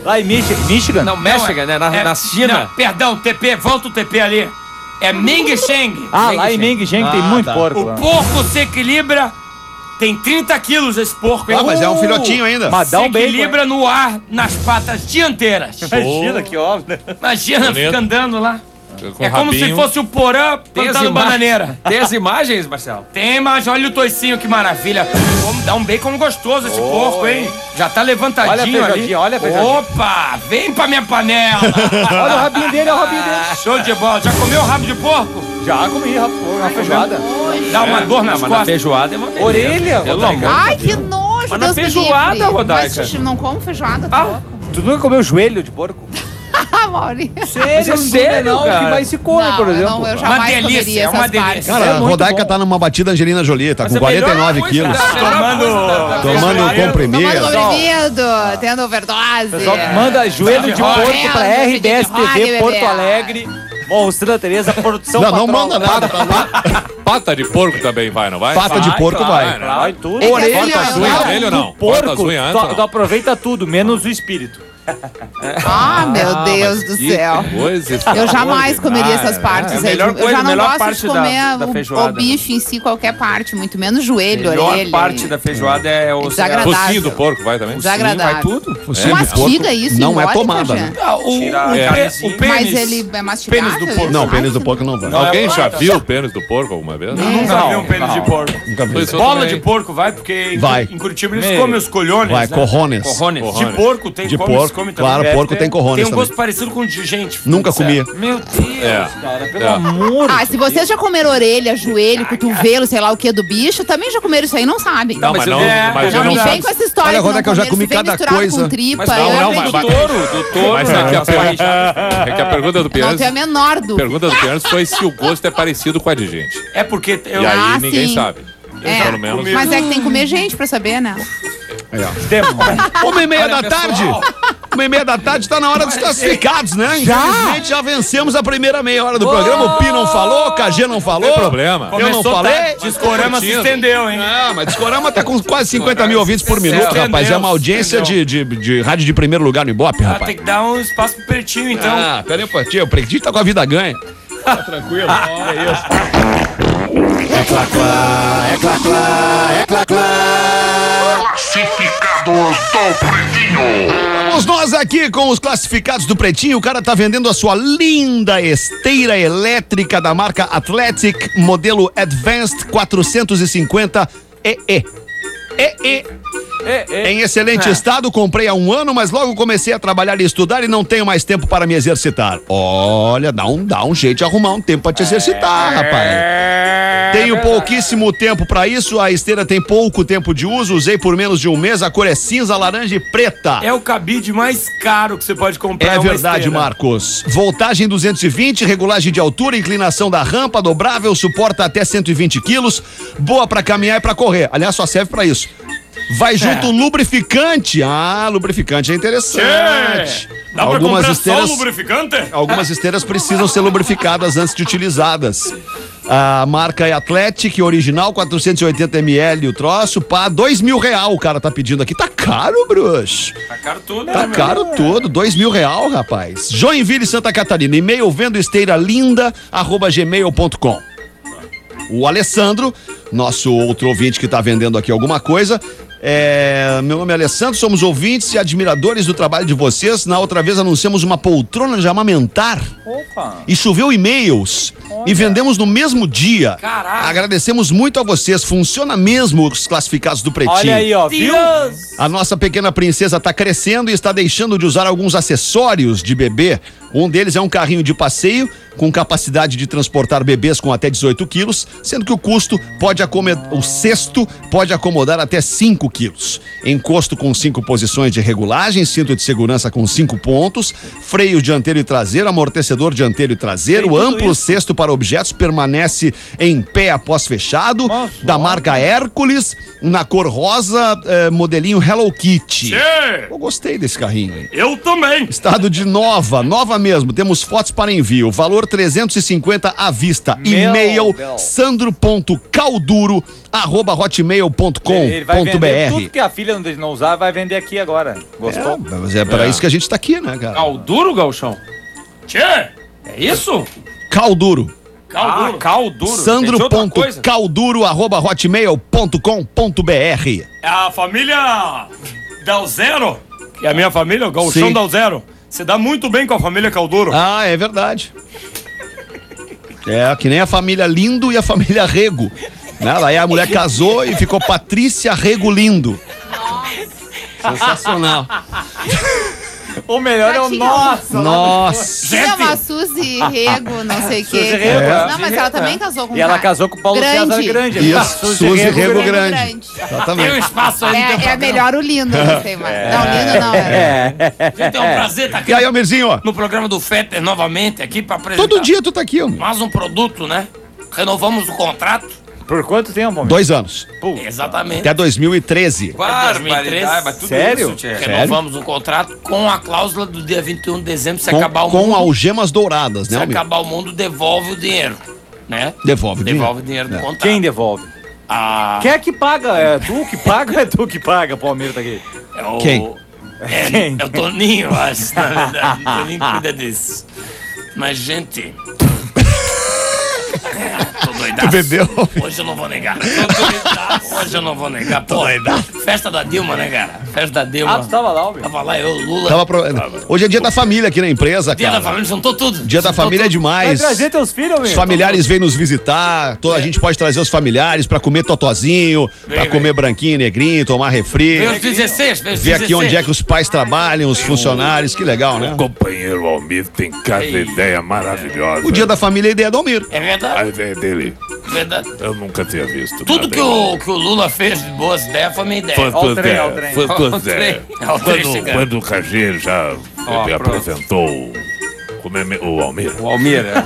Lá em Michigan. Michigan? Não, Michigan, é- né? Na, é- na China. Não, perdão, T P, volta o T P ali. É Ming Sheng. Ah, lá em Michigan tem Ah, muito tá. porco O lá. porco se equilibra, tem trinta quilos esse porco. hein? Ah, mas é um filhotinho ainda. Mas dá Se um bacon, equilibra no ar, nas patas dianteiras. Imagina que óbvio. Imagina, Bonito. fica andando lá. Com É como se rabinho. fosse o Porã Tem as plantando ima- bananeira. Tem as imagens, Marcelo? Tem, mas olha o toicinho, que maravilha. Vamos dar um bacon gostoso esse porco, hein? Já tá levantadinho Olha a feijadinha, ali. olha a feijadinha. Opa, vem pra minha panela. Olha o rabinho dele, olha o rabinho dele. Show de bola. Já comeu rabo de porco? Já comi, rapaz, uma feijoada. Dá uma dor nas Não, mas na costas. feijoada é uma beleza. Orelha, Pelo Rodaica. amor. Ai, que nojo, Mas na Deus me feijoada, livre. Rodaica. Mas não como feijoada, tá Ah, louco? Tu nunca comeu joelho de porco? Ah, Mauri. Sério, é sério, não, cara? que vai se come, Não, por eu exemplo. não, eu Uma jamais delícia, comeria é uma essas delícia. partes. Cara, É a muito Rodaica bom. tá numa batida Angelina Jolie, tá Mas com é a melhor quarenta e nove coisa quilos. da- melhor Tomando- coisa da- da Tomando feijoada. comprimido. Tomando Pessoal. comprimido, tendo overdose. Pessoal, manda joelho de Rock. porco pra R B S T V Rock, Porto bebê. Alegre. Monstro Tereza, produção Não, não patrão. manda nada, tá louco? Pata de porco também vai, não vai? Pata de porco vai. né? Vai tudo. É que Orelha, assim, ó, Corta as eu unhas não- dele ou não? Do Corta as porco, unhas tu, antes, tu não? aproveita tudo, menos o espírito. Ah, meu Deus do Que céu. coisa Eu jamais comeria extraordinária, essas partes É a aí. melhor eu coisa, já a não melhor gosto parte de da- comer da o- feijoada, o, bife em si, qualquer parte, muito menos joelho, A melhor orelha. parte da feijoada é o... Desagradável. Focinho do porco vai também? Desagradável. Vai tudo. Focinho Tu de porco mastiga isso, não é engole, tomada, Cajé? né? Ah, o, Tirar o, a pê- carnezinha. o pênis. Mas ele é mastigável? Pênis do porco. Não, isso? pênis do porco não vai. Alguém já Não. viu o pênis do porco alguma vez? Nunca Não, vi um pênis não. de porco. Nunca vi. Pois eu Bola também. de porco vai, porque em, Vai. em Curitiba eles Meu. comem os colhones. Vai, né? corrones. Corrones. De Corrones. porco tem De come, eles porco, comem também. claro, Deve porco ter. tem corrones Tem um também. gosto parecido com o de gente. Nunca Sério. comia. Meu Deus. É. Cara, pelo É. amor. Ah, se vocês já comeram orelha, joelho, cotovelo, sei lá o que do bicho, também já comeram isso aí, não sabem. Não, mas não, é, mas Não eu me não vem com essa história Olha, de não Roda, que eu já comer, comi se vem cada misturado coisa. com tripa, Mas eu não, não, tenho- mas do touro, do touro. Mas é que a, não, per- é que a pergunta do não Pierre, tenho a menor a dúvida. pergunta do Pierre foi se o gosto é parecido com a de gente. É porque eu. E aí Ah, ninguém sim. sabe. Eu, É, pelo menos. mas é que tem que comer gente pra saber, né? Uma e meia Olha, da pessoal. tarde. Uma e meia da tarde tá na hora dos classificados, né? Infelizmente já vencemos a primeira meia hora do programa. O Pi não falou, o K G não falou. Não tem problema. Eu não Começou falei. tarde. Discorama se curtindo. estendeu, hein? Ah, mas Discorama tá com quase cinquenta mil ouvintes por minuto, Entendeu? rapaz. É uma audiência de, de, de rádio de primeiro lugar no Ibope, Ah, rapaz. tem que dar um espaço pro Pretinho, então. Ah, pera aí, Patinho. O Pretinho tá com a vida ganha. Tá tranquilo. É isso. Classificados do Pretinho. Vamos nós aqui com os classificados do Pretinho. O cara tá vendendo a sua linda esteira elétrica da marca Athletic, modelo Advanced quatrocentos e cinquenta E E. E E. Em excelente estado, comprei há um ano, mas logo comecei a trabalhar e estudar e não tenho mais tempo para me exercitar. Olha, dá um, dá um jeito de arrumar um tempo para te exercitar, rapaz. Tenho pouquíssimo tempo para isso, a esteira tem pouco tempo de uso, usei por menos de um mês, a cor é cinza, laranja e preta. É o cabide mais caro que você pode comprar. É uma verdade, esteira. Marcos. Voltagem duzentos e vinte, regulagem de altura, inclinação da rampa, dobrável, suporta até cento e vinte quilos, boa pra caminhar e pra correr. Aliás, só serve pra isso. Vai junto lubrificante. Ah, lubrificante é interessante. Dá pra Algumas comprar esteiras, só o lubrificante? algumas esteiras precisam ser lubrificadas antes de utilizadas. A marca é Athletic, original, quatrocentos e oitenta mililitros o troço, pá, dois mil real o cara tá pedindo aqui. Tá caro, bruxo. Tá caro tudo, Tá né, caro tudo, dois mil real, rapaz. Joinville, Santa Catarina, e-mail vendo esteira linda, arroba gmail ponto com. O Alessandro, nosso outro ouvinte que tá vendendo aqui alguma coisa, é, meu nome é Alessandro, somos ouvintes e admiradores do trabalho de vocês. Na outra vez anunciamos uma poltrona de amamentar. Opa. E choveu e-mails. E vendemos no mesmo dia. Caraca. Agradecemos muito a vocês. Funciona mesmo os classificados do Pretinho. Olha aí, ó, viu? A nossa pequena princesa está crescendo e está deixando de usar alguns acessórios de bebê. Um deles é um carrinho de passeio com capacidade de transportar bebês com até dezoito quilos, sendo que o custo pode acomodar, o cesto pode acomodar até cinco quilos. Encosto com cinco posições de regulagem, cinto de segurança com cinco pontos, freio dianteiro e traseiro, amortecedor dianteiro e traseiro, Tem tudo amplo isso. cesto para objetos, permanece em pé após fechado, Nossa, da marca Hércules, na cor rosa, eh, modelinho Hello Kitty. Tchê, Eu gostei desse carrinho aí. eu também. Estado de nova, novamente mesmo, temos fotos para envio, valor trezentos e cinquenta à vista, Meu e-mail Deus. sandro ponto calduro arroba hotmail ponto com Ele vai ponto vender br. tudo que a filha não, não usar, vai vender aqui agora. Gostou? É, mas é para isso que a gente tá aqui, né, cara? Calduro, Galchão? Tchê, é isso? Calduro. Calduro. Ah, calduro. sandro Tem outra ponto coisa? calduro arroba hotmail ponto com ponto br. É a família Dal Zero, que é a minha família, o Galchão Sim. Dal Zero. Você dá muito bem com a família Calduro. Ah, é verdade. É, que nem a família Lindo e a família Rego. Né? Aí a mulher casou e ficou Patrícia Rego Lindo. Sensacional. O melhor é o Tinha- nossa. Nossa. Tinha uma Suzy Rego, não sei o quê. Suzy Rego, é. Não, mas ela também casou com um E ela cara. casou com o Paulo Grande. César Grande. Isso, Suzy Rego Grande. Tem um Exatamente. espaço aí no teu É, é programa. melhor o lindo, não sei mais. Não, lindo não. É. Gente, é um prazer estar aqui E aí, Almirzinho? no programa do Fetter novamente, aqui pra apresentar Todo dia tu tá aqui, Almir. mais um produto, né? Renovamos o contrato. Por quanto tempo, homem? Dois anos. Exatamente. Até dois mil e treze. Barbaridade, mas tudo Sério? isso, tchê. Renovamos o contrato com a cláusula do dia vinte e um de dezembro. Se Com, acabar o com mundo, algemas douradas, né, se Almir? acabar o mundo, devolve o dinheiro, né? Devolve o Devolve o dinheiro do É. contrato. Quem devolve? Ah, Quem é que paga? É tu que paga ou é tu que paga? O Palmeiras tá aqui. é o... Quem? É, Quem? é o Toninho, eu acho, na verdade. O Toninho cuida disso. Mas, gente... É, tô doidaço. Tu bebeu? Hoje eu não vou negar. Tô doidaço. Hoje eu não vou negar. Pô, festa da Dilma, né, cara? Festa da Dilma. Ah, tu tava lá, homem. Tava lá, eu, Lula. Tava pro- Hoje é dia da família aqui na empresa, Dia cara. da família, juntou tudo. Dia da Juntou família é tudo. Vai demais. trazer teus filhos, Os meu. familiares vêm nos visitar, toda a gente pode trazer os familiares pra comer totozinho, pra Vem, comer vem. branquinho e negrinho, tomar refri, Veio os dezesseis, veio os ver aqui onde é dezesseis. que os pais trabalham, os funcionários, que legal, né? O companheiro Almir tem cada Ei. ideia maravilhosa. O dia da família é a ideia do Almir. É A verdade, ideia dele, verdade. eu nunca tinha visto. Tudo nada que o, que o Lula fez de boas ideias foi minha ideia. Foi Ó o tua trem, ideia, ó o trem. foi Ó tua o trem. ideia. Ó o trem Quando, chegando. quando o Cagir já Ó, ele pronto. apresentou o, o, meme- o Almir. O Almir, é.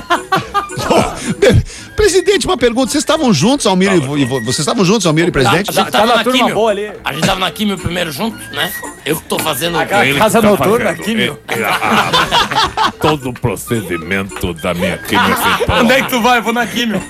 Presidente, uma pergunta. Vocês estavam juntos, Almir e vo- e vo- vocês estavam juntos, Almir e presidente? A gente Tá tava na na turma químio. boa ali. A gente tava na químio primeiro junto, né? Eu que tô fazendo... Aquela Ele que casa tá noturna fazendo. aqui, meu. É, é, a- todo o procedimento da minha química feito pelo Onde é que tu vai? Eu vou na químio.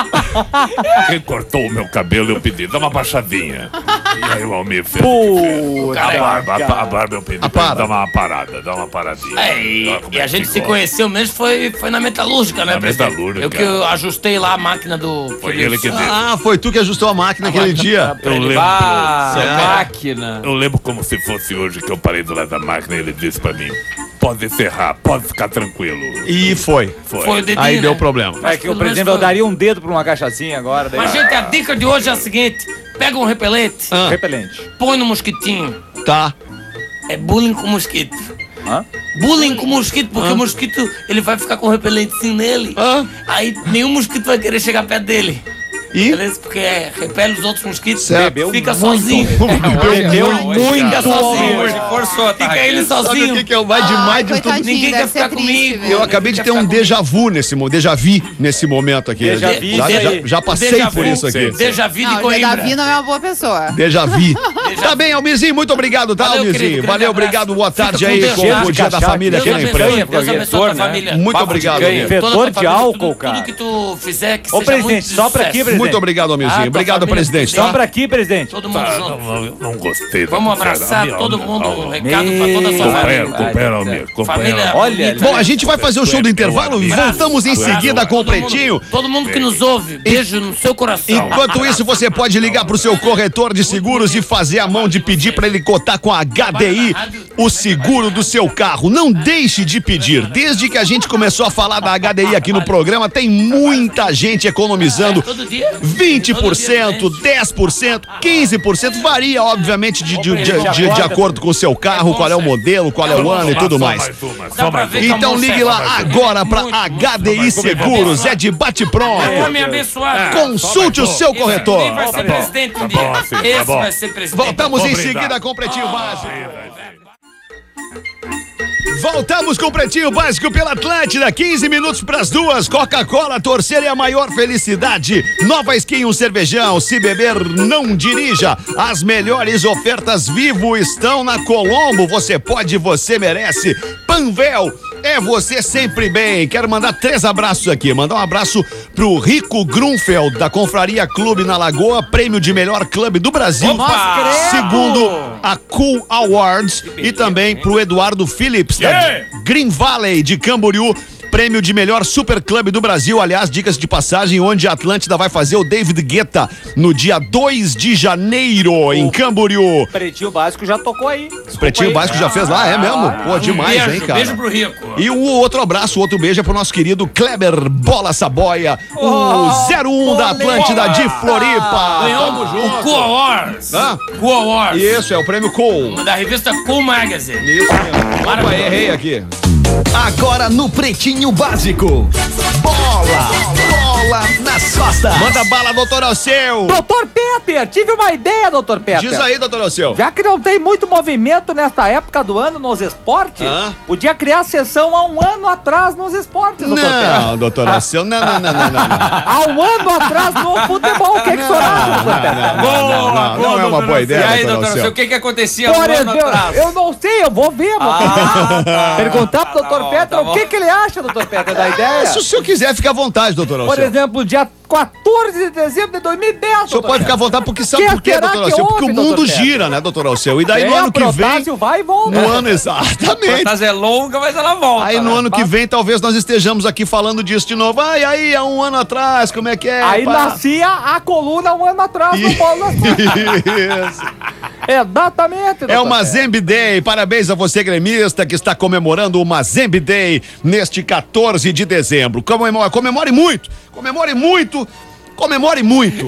Quem cortou o meu cabelo, eu pedi, dá uma baixadinha. E aí o Almir fez. Puta, A barba, a, a barba eu pedi pra para. ele dar uma parada, dar uma paradinha. É, e, Olha como e é a que gente se ficou. conheceu mesmo foi, foi na metalúrgica, né, Na presidente? metalúrgica. Eu que eu ajustei lá a máquina do... Foi ele que deu. Ah, foi tu que ajustou a máquina aquele dia. Eu lembro, Ah, Certo. máquina. eu lembro como se fosse hoje que eu parei do lado da máquina e ele disse pra mim: pode encerrar, pode ficar tranquilo. E foi. Foi. Foi o dedinho, Aí deu né? problema. É que o pelo presidente menos eu daria um dedo pra uma cachaçinha agora. Daí... Mas, gente, a dica de hoje é a seguinte. Pega um repelente, Ah, Repelente. põe no mosquitinho. tá. É bullying com mosquito. Hã? Bullying com mosquito, porque o mosquito, ele vai ficar com um repelentezinho nele. Ah, Aí nenhum mosquito vai querer chegar perto dele. e? Beleza? Porque é, repele os outros mosquitos, Certo. fica sozinho. Bebeu Fica muito, sozinho. Hoje forçou, tá? Fica ele Sabe o sozinho. que, que é o mais demais de tudo? Coitadinho, Ninguém deve quer ser ficar triste, comigo. velho. Eu acabei de ter um déjà vu nesse momento, déjà vu nesse momento aqui. Déjà já, vu, já, isso já, aí. já passei Déjà por vu, isso aqui. Deja vu de Não, o Coimbra. Davi não é uma boa pessoa. Déjà vu. Tá bem, Almirzinho, muito obrigado, tá, Valeu, Almirzinho? querido, Valeu, grande obrigado, abraço. boa tarde Fica com aí Deus, com gente. o Dia da Cachaça. Família aqui Deus na abençoe, empresa. Deus abençoe a tua né? família. Muito Papo de obrigado, ganho. Almir. Inventor Toda a de família, álcool, tudo, cara. Tudo que tu fizer, que Ô, seja presidente, muito só pra aqui, sucesso. presidente. Muito obrigado, Almirzinho. Ah, Obrigado, tua família, presidente. Só Tá? pra aqui, presidente. Todo mundo Ah, junto. não, não, eu não gostei da Vamos conversa. abraçar Almir, todo Almir, mundo, um Almir. recado pra toda a sua Coopera, família. coopera, Almir, Família, coopera. Olha, bonita. Bom, a gente vai fazer o show do intervalo e Abraço. voltamos em seguida com o Todo mundo- Pretinho. Todo mundo que nos ouve, beijo no seu coração. Enquanto isso, você pode ligar pro seu corretor de seguros e fazer a mão de pedir para ele cotar com a H D I o seguro do seu carro. Não deixe de pedir. Desde que a gente começou a falar da H D I aqui no programa, tem muita gente economizando Todo dia? vinte por cento, Todo dia, dez por cento, quinze por cento. Varia, obviamente, de, de, de, de- de acordo com o seu carro, qual é o modelo, qual é o ano e tudo Só mais. mais uma, Dá só pra mais ver uma. que a Então mão ligue serve. lá agora para Muito, H D I muito Seguros. É de bate-pronto. Homem abençoado. Consulte o seu corretor. Ele vai ser presidente um Tá dia. bom, assim, tá Esse bom. vai ser presidente. Voltamos em Obrigado. seguida com o Pretinho Básico. Voltamos com o Pretinho Básico pela Atlântida, quinze minutos para as duas. Coca-Cola, torcer é a maior felicidade. Nova Skin, um cervejão. Se beber, não dirija. As melhores ofertas Vivo estão na Colombo. Você pode, você merece. Panvel, é você sempre bem. Quero mandar três abraços aqui. Mandar um abraço pro Rico Grunfeld, da Confraria Clube na Lagoa, prêmio de melhor clube do Brasil, Opa! segundo a Cool Awards. E também pro Eduardo Phillips, da Yeah! Green Valley de Camboriú, prêmio de melhor superclube do Brasil. Aliás, dicas de passagem, onde a Atlântida vai fazer o David Guetta no dia dois de janeiro, em Camboriú. Pretinho Básico já tocou aí. O Pretinho Básico já fez lá, é mesmo? Pô, demais, beijo, hein, cara? Beijo pro Rico. E um outro abraço, outro beijo é pro nosso querido Kleber Bola Saboia, o zero um da Atlântida de Floripa. Ganhou o Cool Awards. Hã? Cool Awards. Isso, é o prêmio Cool. Da revista Cool Magazine. Isso mesmo. Opa, errei aqui. Agora no Pretinho Básico. Bola! Bola nas costas! Manda bala, doutor Alceu. Doutor Peter, tive uma ideia, doutor Peter. Diz aí, doutor Alceu. Já que não tem muito movimento nesta época do ano nos esportes, Hã? podia criar a sessão há um ano atrás nos esportes, doutor Peter. Não, doutor Alceu, não, não, não, não, não. Há um ano atrás no futebol, o que é que o senhor acha, doutor Peter? Não, não, não, não é uma boa E ideia, aí, doutor doutor, Alceu. o que que acontecia Por um ano exemplo, atrás? eu não sei, eu vou ver, vou Ah, perguntar pro doutor bom, Peter tá o bom. que, que ele acha, doutor Peter, da ideia. Se o senhor quiser, fica à vontade, doutor Por Alceu. exemplo, dia quatorze de dezembro de dois mil e dez, O senhor pode ficar à vontade, porque sabe Que por quê, será doutor que Alceu? Porque o houve, mundo doutor Peter? gira, né, doutor Alceu? E daí no É, ano que vem... Protásio vai e volta. No ano, exatamente. Mas é longa, mas ela volta. Aí no né? ano que vem, talvez nós estejamos aqui falando disso de novo. Ai, aí, há um ano atrás, como é que é? Aí pá? nascia a coluna um ano atrás no Paulo das Isso. Exatamente, É doutor o Mazembe Day. Parabéns a você, gremista, que está comemorando o Mazembe Day neste quatorze de dezembro. Comemore, comemore muito, comemore muito, comemore muito.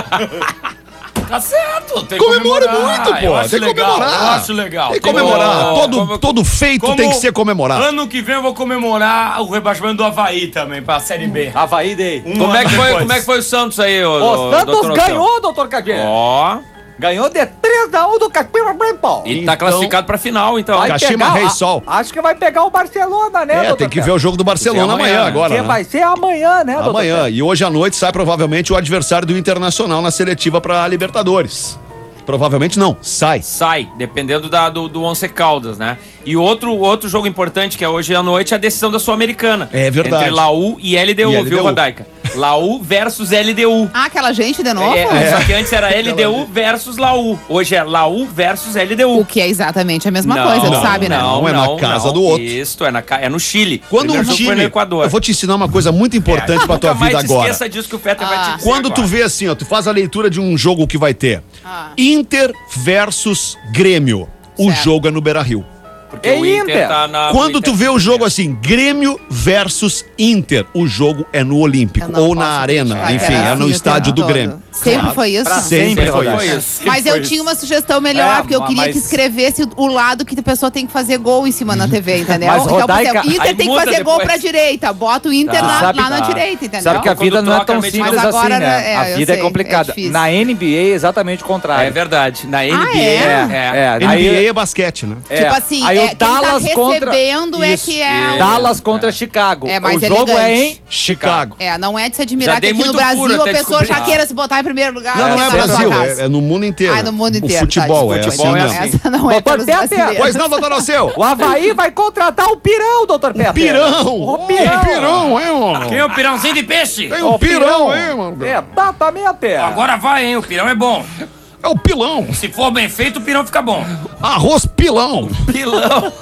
Tá certo. Tem que Comemore comemorar. muito, pô. Eu acho Tem que legal, comemorar. Eu acho legal. Tem que Tem que comemorar. comemorar. Todo, Como- todo feito como- tem que ser comemorado. Ano que vem eu vou comemorar o rebaixamento do Havaí também, pra Série B. Havaí Day. Um Como é, ano que foi, depois. como é que foi o Santos aí, ô, O ô, Santos doutor Alceu? ganhou, doutor Cadinho. Ó, Ganhou de três a um do Capiva Brampol. e tá classificado pra final, então. Vai Kashima pegar- Rei a- Sol. Acho que vai pegar o Barcelona, né, É, doutor tem que Peter? ver o jogo do Barcelona amanhã, amanhã né? agora, Que né? vai ser amanhã, né, doutor Amanhã. Peter? E hoje à noite sai provavelmente o adversário do Internacional na seletiva pra Libertadores. Provavelmente não, sai. Sai, dependendo da, do, do Once Caldas, né? E outro, outro jogo importante, que é hoje à noite, é a decisão da Sul-Americana. É verdade. Entre Laú e L D U, E L D U. viu, Rodaica? Laú versus L D U. Ah, aquela gente de novo? É, Só que antes era L D U versus Laú. Hoje é Laú versus L D U. O que é exatamente a mesma Não, coisa, tu não, sabe, né? não. é na casa do outro. Isso, é, na, ca- é no Chile. Quando Primeiro um jogo foi time. no Equador. Eu vou te ensinar uma coisa muito importante pra tua Nunca mais vida te agora. esqueça disso que o Fetter vai Ah. te dizer Quando tu agora. vê assim, ó, tu faz a leitura de um jogo que vai ter Ah. Inter versus Grêmio. O Certo. jogo é no Beira-Rio. Porque É o Inter, Inter. tá na... Quando o Inter- tu vê o jogo assim, Grêmio versus Inter, o jogo é no Olímpico Eu não ou na posso Arena, acreditar que enfim, era é no assim o estádio tempo do todo. Grêmio. Sempre Claro. foi isso? Pra Sempre foi Foi isso. isso. Mas eu tinha uma sugestão melhor, É, porque eu queria mas- que escrevesse o lado que a pessoa tem que fazer gol em cima na T V, entendeu? Mas, Então, por Rodaica, exemplo, Inter aí tem que muda fazer gol depois. pra direita, bota o Inter Tá. na- Sabe- lá na tá. direita, entendeu? Sabe que a Quando vida não é troca, tão no meio de- simples Mas assim, agora, né? é, a eu vida é sei, complicada. é difícil. Na N B A é exatamente o contrário. É verdade. Na N B A. Ah, é? É, N B A aí- é basquete, né? É, Tipo assim, aí é, o quem tá Dallas contra... recebendo é Isso. que é... o- Dallas contra Chicago. É mais o jogo é em elegante. Chicago. É, não é de se admirar Já que dei aqui no muito Brasil furo a até pessoa descobrir. já queira se botar em primeiro lugar. Não, não dentro é da sua Brasil, casa. é, é no mundo inteiro. Ah, é no mundo inteiro. O futebol tá, é assim futebol é mesmo. assim. Essa não é Doutor pelos Peter, brasileiros. Pois não, doutor Alceu? O Havaí vai contratar o Pirão, doutor Peter. Pirão! O Pirão. O pirão, é, mano? Quem é o pirãozinho de peixe? Tem um O pirão, é, mano? Exatamente. Agora vai, hein? O pirão é bom. É o pilão. Se for bem feito, o pirão fica bom. Arroz pilão. Pilão.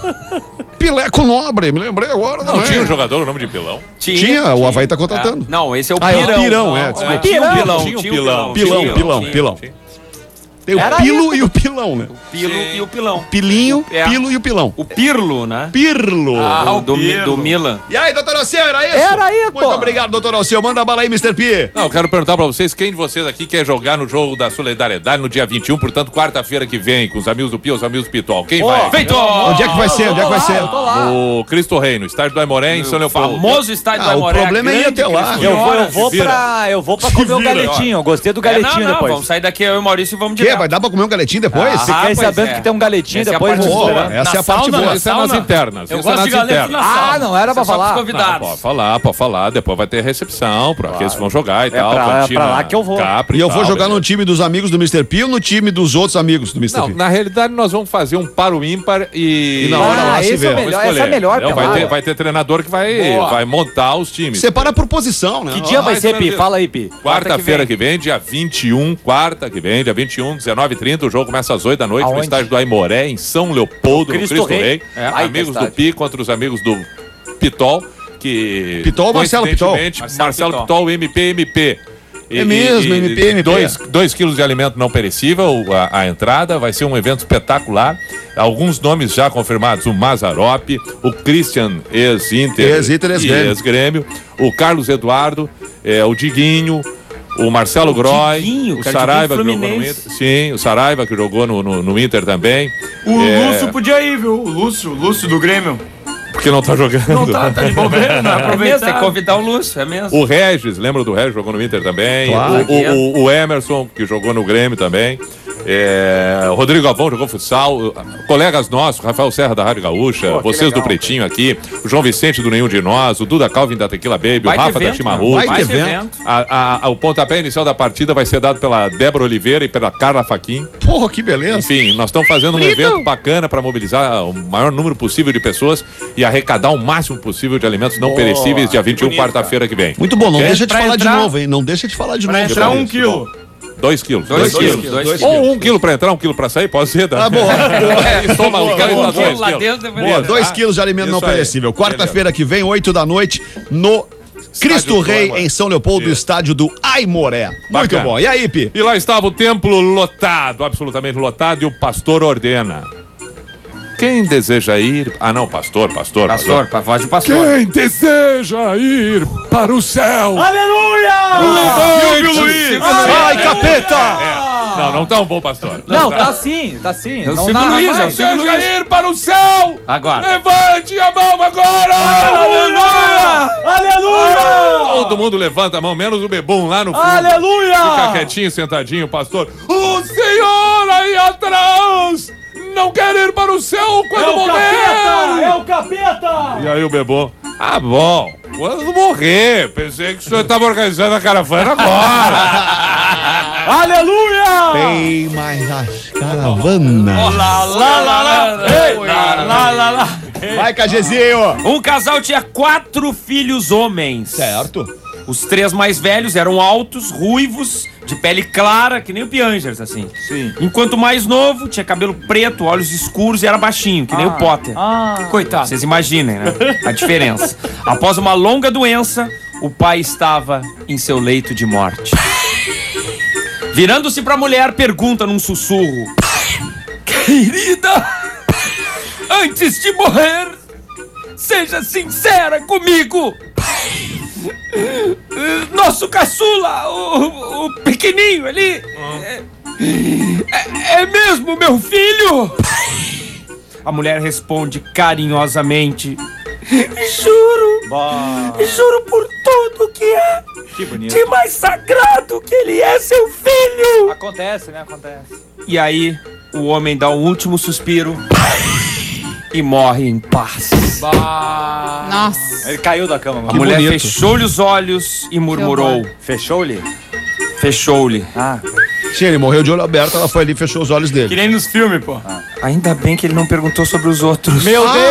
Pileco nobre, me lembrei agora. Não também. tinha um jogador com o nome de Pilão? Tinha, o Havaí tá contratando. É. Não, esse é o Ah, é o pirão. pirão, é, Não, desculpa. Tinha um pilão. Tinha um tinha pilão. Pilão, tinha, pilão, tinha. pilão. Tem o Era pilo isso. e o pilão, né? Pilo e o pilão. Pilinho, É. pilo e o pilão. O Pirlo, né? Pirlo. Ah, o do, Mi- Pirlo. do Milan. E aí, doutor Alceu, era isso? Era isso. Muito obrigado, doutor Alceu. Manda bala aí, mister P. Não, eu quero perguntar pra vocês, quem de vocês aqui quer jogar no jogo da Solidariedade no dia vinte e um, portanto, quarta-feira que vem, com os amigos do Pio, os amigos do Pitol. Quem vai? Feito! Onde é que vai ser? Onde é que vai ser? Eu tô lá. O Cristo Rei, no estádio do Aimoré, em São O Leopoldo. famoso estádio Ah, do o Aimoré. problema é ir grande até lá. Cristo Eu vou, eu Senhora. vou vira. pra, eu vou pra comer o vira. galetinho. Eu gostei do É, galetinho não, não, depois. vamos sair daqui eu e o Maurício e vamos Que, direto. vai dar pra comer um galetinho depois? Você Ah, quer pois sabendo é. que tem um galetinho Essa é a depois? parte nos boa. esperando? Essa é a parte sauna, boa. Isso é nas internas. Eu isso é gosto nas de galeto internas. na sauna. Ah, não era pra Isso é só falar. pros convidados. Pode falar, pode falar. Depois vai ter recepção para aqueles que vão jogar e É tal. pra- é cantina, pra lá que eu vou. Capri E eu tal, vou jogar beleza. no time dos amigos do mister P ou no time dos outros amigos do mister Não, P? na realidade nós vamos fazer um para o ímpar e... E na hora lá Ah, se esse vê. é o Vamos melhor, essa é a escolher, melhor entendeu? vai, pelada. ter, vai ter treinador que vai, Boa. vai montar os times. Separa por posição, né? Que dia vai mais ser, ou Pi? menos. Fala aí, Pi. Quarta-feira que vem, dia vinte e um, quarta que vem, dia vinte e um, dezenove e trinta, o jogo começa às oito da noite no Aonde? estádio do Aimoré, em São Leopoldo, no Cristo Cristo Rei. Rei. É, aí amigos que do estádio. Pi contra os amigos do Pitol, que... Pitol ou Marcelo Pitol? coincidentemente, Marcelo Marcelo Pitol. Pitol, M P M P. É mesmo, M P M P. Dois, dois quilos de alimento não perecível, a, a entrada, vai ser um evento espetacular. Alguns nomes já confirmados, o Mazarop, o Christian, ex-Inter Ex-Inter, e ex-Grêmio. ex-Grêmio, o Carlos Eduardo, é, o Diguinho, o Marcelo Groy, Diguinho, o cara, Saraiva que Diguinho jogou no Fluminense. Inter. Sim, o Saraiva que jogou no, no, no Inter também. O É, Lúcio podia ir, viu? O Lúcio, o Lúcio do Grêmio. porque não tá jogando. Não tá, tá de bobeira, não É mesmo, tem que aproveitar. convidar o Lúcio, é mesmo. O Regis, lembra do Regis? Jogou no Inter também. Claro. O, o- o- o Emerson, que jogou no Grêmio também. É, o Rodrigo Galvão jogou futsal. Colegas nossos, Rafael Serra da Rádio Gaúcha, vocês do Pretinho aqui, o João Vicente do Nenhum de Nós, o Duda Calvin da Tequila Baby, Baita o Rafa da evento, Chimarruta. Baita Baita evento. evento. A- a- a- o pontapé inicial da partida vai ser dado pela Débora Oliveira e pela Carla Faquin. Porra, que beleza. Enfim, nós estamos fazendo um evento bacana para mobilizar o maior número possível de pessoas e arrecadar o máximo possível de alimentos não perecíveis dia vinte e um, quarta-feira que vem. Muito bom, não Ok? deixa de Pra falar entrar- de novo, hein? Não deixa de falar de Pra novo. entrar Depois. um quilo. Dois quilos. Dois quilos. quilos, dois quilos. Ou um quilo pra entrar, um quilo pra sair, pode ser. Tá bom. E soma um quilo, Um dá quilo dois lá quilos. dentro, depois- Boa, dois Ah, quilos de alimento não isso aí. perecível. Quarta-feira que vem, oito da noite, no Cristo do Rei, Aimoré. em São Leopoldo, Isso. estádio do Aimoré. Muito Bacana. bom. E aí, Pi? E lá estava o templo lotado, absolutamente lotado, e o pastor ordena. Quem deseja ir... Ah, não, pastor, pastor, Pastor, pra voz de pastor. Quem deseja ir para o céu? Silvio Luiz! Ai, capeta! É. Não, não tá um bom pastor. Não, tá sim, tá sim. o Não Silvio narra Luiz, é o mais. Silvio Deseja Luiz. ir para o céu! Agora. Levante a mão agora! Aleluia! Aleluia! Todo mundo levanta a mão, menos o bebum lá no fundo. Aleluia! Fica quietinho, sentadinho, pastor. O senhor aí atrás não quer ir para o céu quando morrer! É o capeta! E aí o bebum, ah, bom, quando morrer. Pensei que o senhor estava organizando a caravana agora. Aleluia! Tem mais as caravanas. Lá, lá, lá, lá. Ei, lá, lá, lá, lá. Vai, Cagezinho. Um casal tinha quatro filhos homens. Certo. Os três mais velhos eram altos, ruivos, de pele clara, que nem o Piangers, assim. Sim. Enquanto o mais novo tinha cabelo preto, olhos escuros e era baixinho, que nem o Potter. Ah, Coitado. Vocês imaginem, né? A diferença. Após uma longa doença, o pai estava em seu leito de morte. Virando-se pra mulher, pergunta num sussurro: Querida, antes de morrer, seja sincera comigo. Nosso caçula, o, o pequenininho ali, é, é, é mesmo meu filho? A mulher responde carinhosamente: Juro, juro por tudo que é que bonito. de mais sagrado que ele é seu filho. Acontece, né? Acontece. E aí, o homem dá um último suspiro e morre em paz. Nossa. Ele caiu da cama, A mano. mulher bonito. fechou-lhe os olhos e murmurou: Fechou-lhe? Fechou-lhe. Ah. Sim, ele morreu de olho aberto, ela foi ali e fechou os olhos Que dele. nem nos filmes, pô. Ainda bem que ele não perguntou sobre os outros. Meu Deus!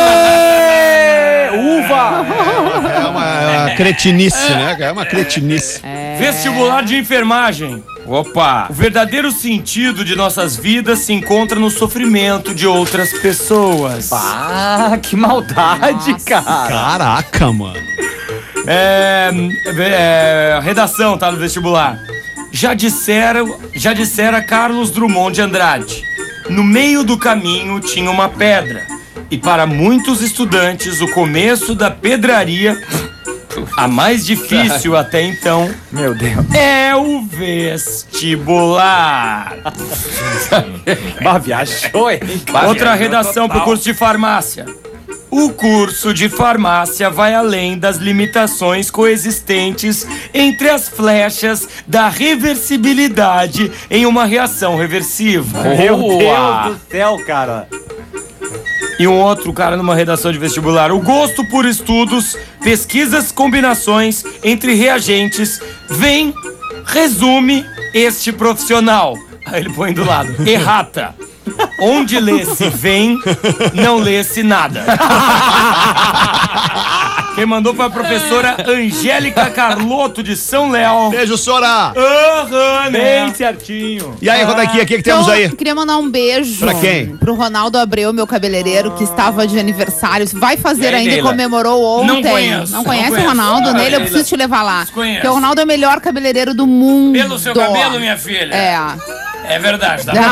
Uva! É uma, é uma cretinice, né? É uma cretinice. Vestibular de enfermagem. Opa! O verdadeiro sentido de nossas vidas se encontra no sofrimento de outras pessoas. Ah, que maldade, cara! Caraca, mano. É, é, redação, tá no vestibular. Já disseram, já dissera Carlos Drummond de Andrade. No meio do caminho tinha uma pedra. E para muitos estudantes, o começo da pedraria, a mais difícil até então, Meu Deus. é o vestibular. Bah, viajou, hein? Outra redação pro curso de farmácia. O curso de farmácia vai além das limitações coexistentes entre as flechas da reversibilidade em uma reação reversiva. Meu Deus do céu, cara. E um outro cara numa redação de vestibular. O gosto por estudos, pesquisas, combinações entre reagentes vem, resume este profissional. Aí ele põe do lado. Errata. Onde lê-se vem, não lê-se nada. Quem mandou foi a professora Angélica Carlotto de São Léo. Beijo, Sora. Aham, né? Bem certinho. E aí, Rodaquinha, o que, que temos Então, aí? queria mandar um beijo. Pra quem? Pro Ronaldo Abreu, meu cabeleireiro, que estava de aniversário. Vai fazer E aí, ainda e Neila? comemorou ontem. Não conheço, Não não conhece conheço. o Ronaldo? Ah, Nele, eu Neila. preciso te levar lá. Desconheço. Porque o Ronaldo é o melhor cabeleireiro do mundo. Pelo seu cabelo, minha filha. É. É verdade, tá?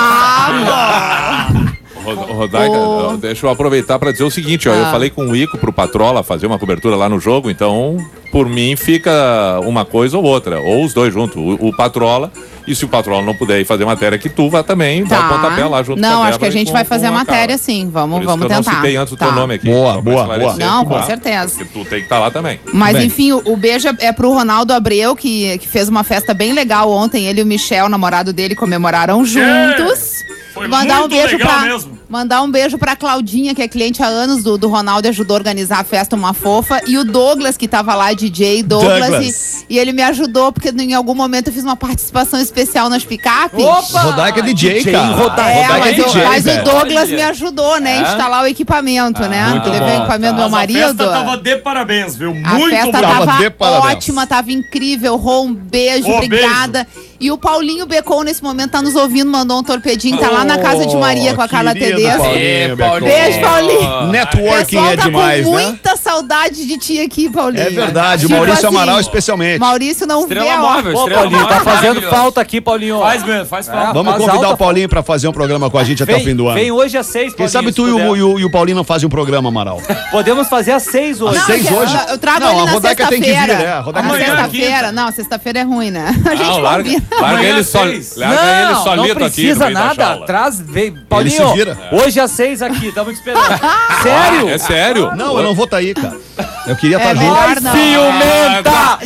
Ah, Ro- Rodaica, Ô. deixa eu aproveitar para dizer o seguinte, ó, eu Ah. falei com o Ico pro Patrola fazer uma cobertura lá no jogo, então por mim fica uma coisa ou outra, ou os dois juntos, o, o Patrola, e se o Patrola não puder ir fazer matéria que tu vá também, dá o pontapé lá junto com a Não, acho Débora que a e gente com- vai fazer a com matéria Carla. sim. Vamos, Por isso vamos que eu tentar. não citei antes o Tá. teu nome aqui. Boa, só pra boa, esclarecer, boa. Não, com tá? certeza. Porque tu tem que estar lá também. Mas Bem. enfim, o, o beijo é, é pro Ronaldo Abreu, que, que fez uma festa bem legal ontem. Ele e o Michel, o namorado dele, comemoraram juntos. Foi mandar um muito beijo legal pra mesmo. Mandar um beijo pra Claudinha, que é cliente há anos do, do Ronaldo, e ajudou a organizar a festa, uma fofa. E o Douglas, que tava lá, D J Douglas. Douglas. E, e ele me ajudou, porque em algum momento eu fiz uma participação especial nas picapes. Rodaica é D J, cara. Rodaica. É, Rodaica mas, é eu- D J, mas o velho. Douglas me ajudou, né? A instalar o equipamento, né? muito Levei bom. o equipamento do meu Mas a marido. festa tava de parabéns, viu? A Muito festa bom. Tava tava de parabéns. ótima, tava incrível. Rô, um beijo, Ô, obrigada. E o Paulinho Becon, nesse momento, tá nos ouvindo, mandou um torpedinho, tá lá na casa de Maria com a Carla querido Tedesco. Paulinho, Becon. Beijo, Paulinho. Networking Pessoal é tá demais, com né? muita saudade de ti aqui, Paulinho. É verdade, o Tipo Maurício assim, Amaral especialmente. Maurício não Estrela vê a móvel, hora. Pô, estrela Paulinho, móvel, tá fazendo maravilhoso. falta aqui, Paulinho. Faz mesmo, faz falta. Vamos Faz convidar alta o Paulinho pra fazer um programa com a gente até Vem, o fim do ano. vem hoje às seis, Quem Paulinho, sabe se tu e puder. o, e o- e o Paulinho não fazem um programa, Amaral. Podemos fazer às seis hoje. Às seis que- hoje? Eu trago Não, ele a na Rodaica tem que vir, sexta-feira. né? A Rodaica Na tem que vir. sexta-feira. Não, sexta-feira é ruim, né? A gente Não, larga, combina. larga Amanhã ele, às sol, seis. larga ele Não, solito não aqui no precisa meio da nada. jaula. Traz, vem. Paulinho, se vira. hoje às seis aqui, estamos te esperando. Sério? É sério? Não, eu não vou estar aí, cara. Eu queria estar É junto. melhor não. Ciumenta!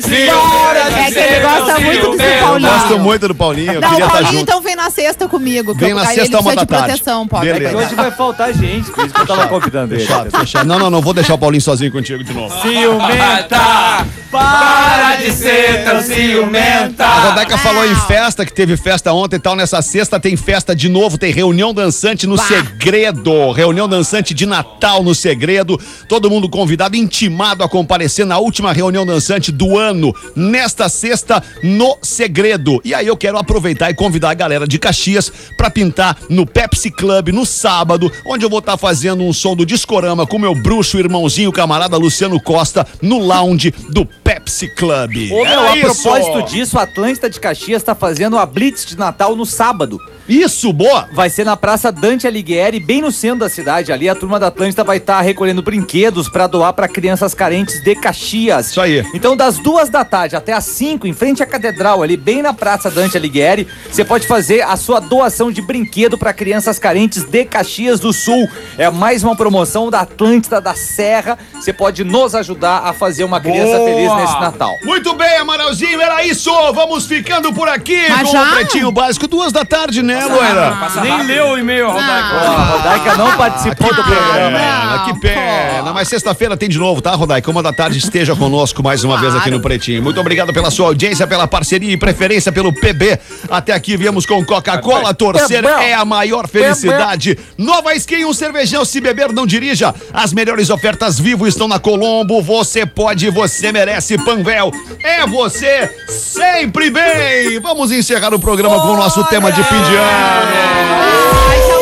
É que ele gosta muito do seu Eu Paulinho. gosto muito do Paulinho, eu Não, queria estar Paulinho, junto. então vem na sexta comigo. que Vem eu- na aí sexta, ele uma precisa da de tarde. proteção, pode. Beleza. É que hoje vai faltar gente, por isso que eu tava convidando ele. Fechado, fechado. Não, não, não vou deixar o Paulinho sozinho contigo de novo. Ciumenta! Para de ser tão ciumenta. A Rodaica falou em festa, que teve festa ontem e tal. Nessa sexta tem festa de novo, tem reunião dançante no Bah. Segredo. Reunião dançante de Natal no Segredo. Todo mundo convidado, intimado a comparecer na última reunião dançante do ano, nesta sexta, no Segredo. E aí eu quero aproveitar e convidar a galera de Caxias pra pintar no Pepsi Club no sábado, onde eu vou estar fazendo um som do Discorama com meu bruxo, irmãozinho, camarada Luciano Costa, no lounge do Pepsi Club. Ô, meu, Era a isso. propósito disso, a Atlântida de Caxias tá fazendo a Blitz de Natal no sábado. Isso, boa! Vai ser na Praça Dante Alighieri, bem no centro da cidade. Ali a turma da Atlântida vai estar recolhendo brinquedos pra doar pra crianças carentes de Caxias. Isso aí. Então, das duas da tarde até as cinco, em frente à Catedral, ali bem na Praça Dante Alighieri, você pode fazer a sua doação de brinquedo pra crianças carentes de Caxias do Sul. É mais uma promoção da Atlântida da Serra. Você pode nos ajudar a fazer uma criança Boa. feliz nesse Natal. Muito bem, Amaralzinho, era isso! Vamos ficando por aqui Mas com já? o Pretinho Básico, duas da tarde, né, Loira? Nem leu o e-mail, Rodaica. A Rodaica não participou do programa. Pena, Não, que pena. Mas sexta-feira tem de novo, tá, Rodaica? Uma da tarde esteja conosco mais uma vez aqui no Pretinho. Muito obrigado pela sua audiência, pela parceria e preferência pelo P B. Até aqui viemos com Coca-Cola. Torcer é a maior felicidade. Nova Skin, um cervejão. Se beber, não dirija. As melhores ofertas Vivo estão na Colombo. Você pode, você merece. Panvel é você sempre bem. Vamos encerrar o programa com o nosso tema de fim de ano. Ai, que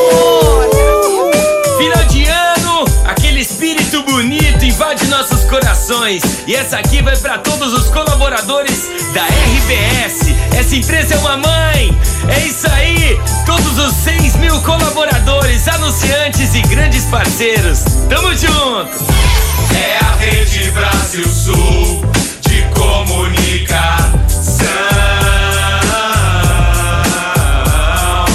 amor. Final de ano, aquele espírito bonito invade nossos corações. E essa aqui vai pra todos os colaboradores da R B S. Essa empresa é uma mãe. É isso aí, todos os seis mil colaboradores, anunciantes e grandes parceiros. Tamo junto. É a Rede Brasil Sul de comunicação.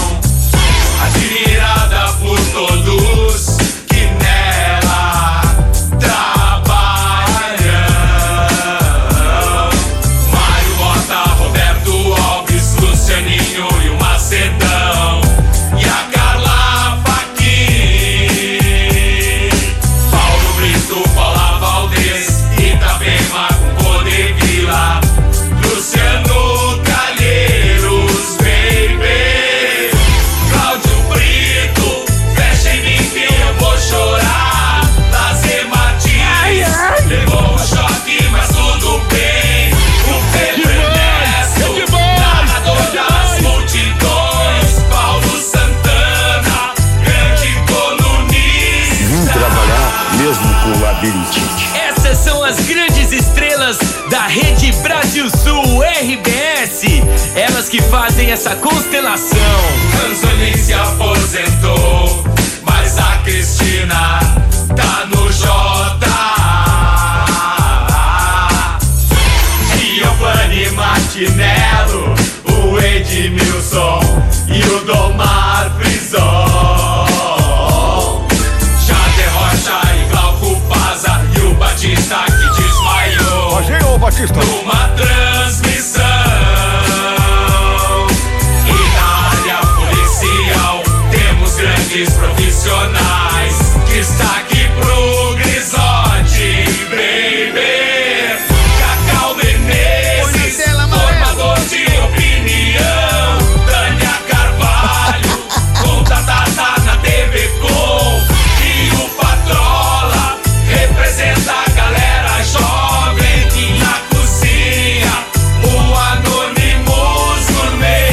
Admirada por todos que nela Ratinho e o Macedão. E a Carla Paquim, Paulo Brito, Paula Valdez, Itapema com Codevila, Luciano Calheiros, baby. Cláudio Brito, fecha em mim que eu vou chorar. Lazer Martins, levou um choque, mas tudo bem. O Pedro Ernesto, narrador das multidões. Paulo Santana, grande colunista. Vim trabalhar mesmo com labirintite. Essas são as grandes estrelas da Rede Brasil Sul R B S. Elas que fazem essa constelação. Anzolin se aposentou, mas a Cristina tá no J. Giovanni Martinello, o Edmilson e o Domar Frison. Jader Rocha e Glauco Paza e o Batista que desmaiou. Ô, Batista. Numa transmissão. E na área policial temos grandes profissionais. Destaque pro Grisotti, baby. Cacau Menezes, formador de opinião. Tânia Carvalho, contatada na T V Com. E o Patrola representa a galera jovem que na cozinha o Anonymous Gourmet.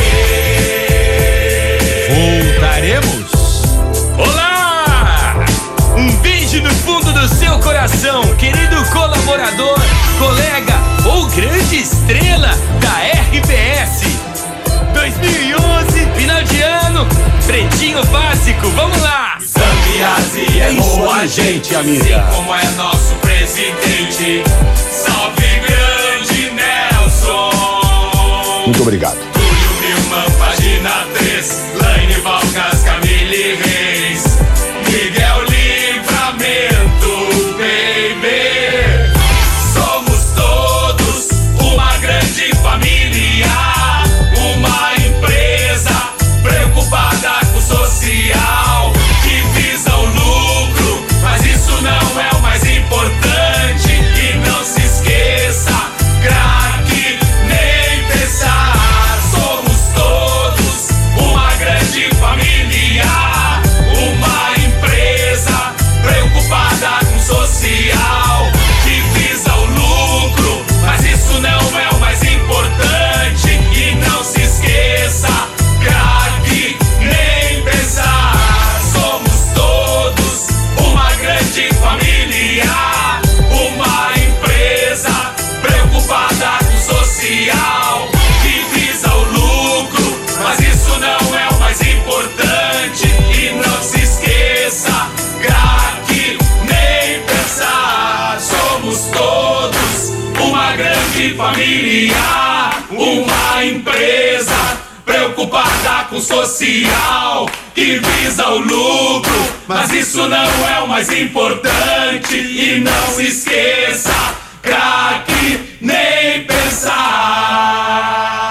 Voltaremos. Olá! Um beijo no fundo do seu coração, querido colaborador, colega ou grande estrela da R B S. dois mil e onze, final de ano, Pretinho Básico, vamos lá! Zambiase é boa gente, amiga. assim como é nosso presidente. Salve grande Nelson. Muito obrigado. Túlio Milman, página três. Laine Valcas, Camille Reis. Miguel Livramento, baby. Somos todos uma grande família. Uma empresa preocupada com o social, que visa o lucro, mas isso não é o mais importante. E não se esqueça, craque, nem pensar. Somos todos uma grande família. Uma empresa preocupada com o social, que visa o lucro, mas isso não é o mais importante. E não se esqueça, craque, nem pensar. Somos todos uma grande família. Uma empresa preocupada com o social, que visa o lucro, mas isso não é o mais importante. E não se esqueça, craque, nem pensar. Somos todos uma grande família. Uma empresa preocupada com o social, que visa o lucro, mas isso não é o mais importante. E não se esqueça, craque, nem pensar.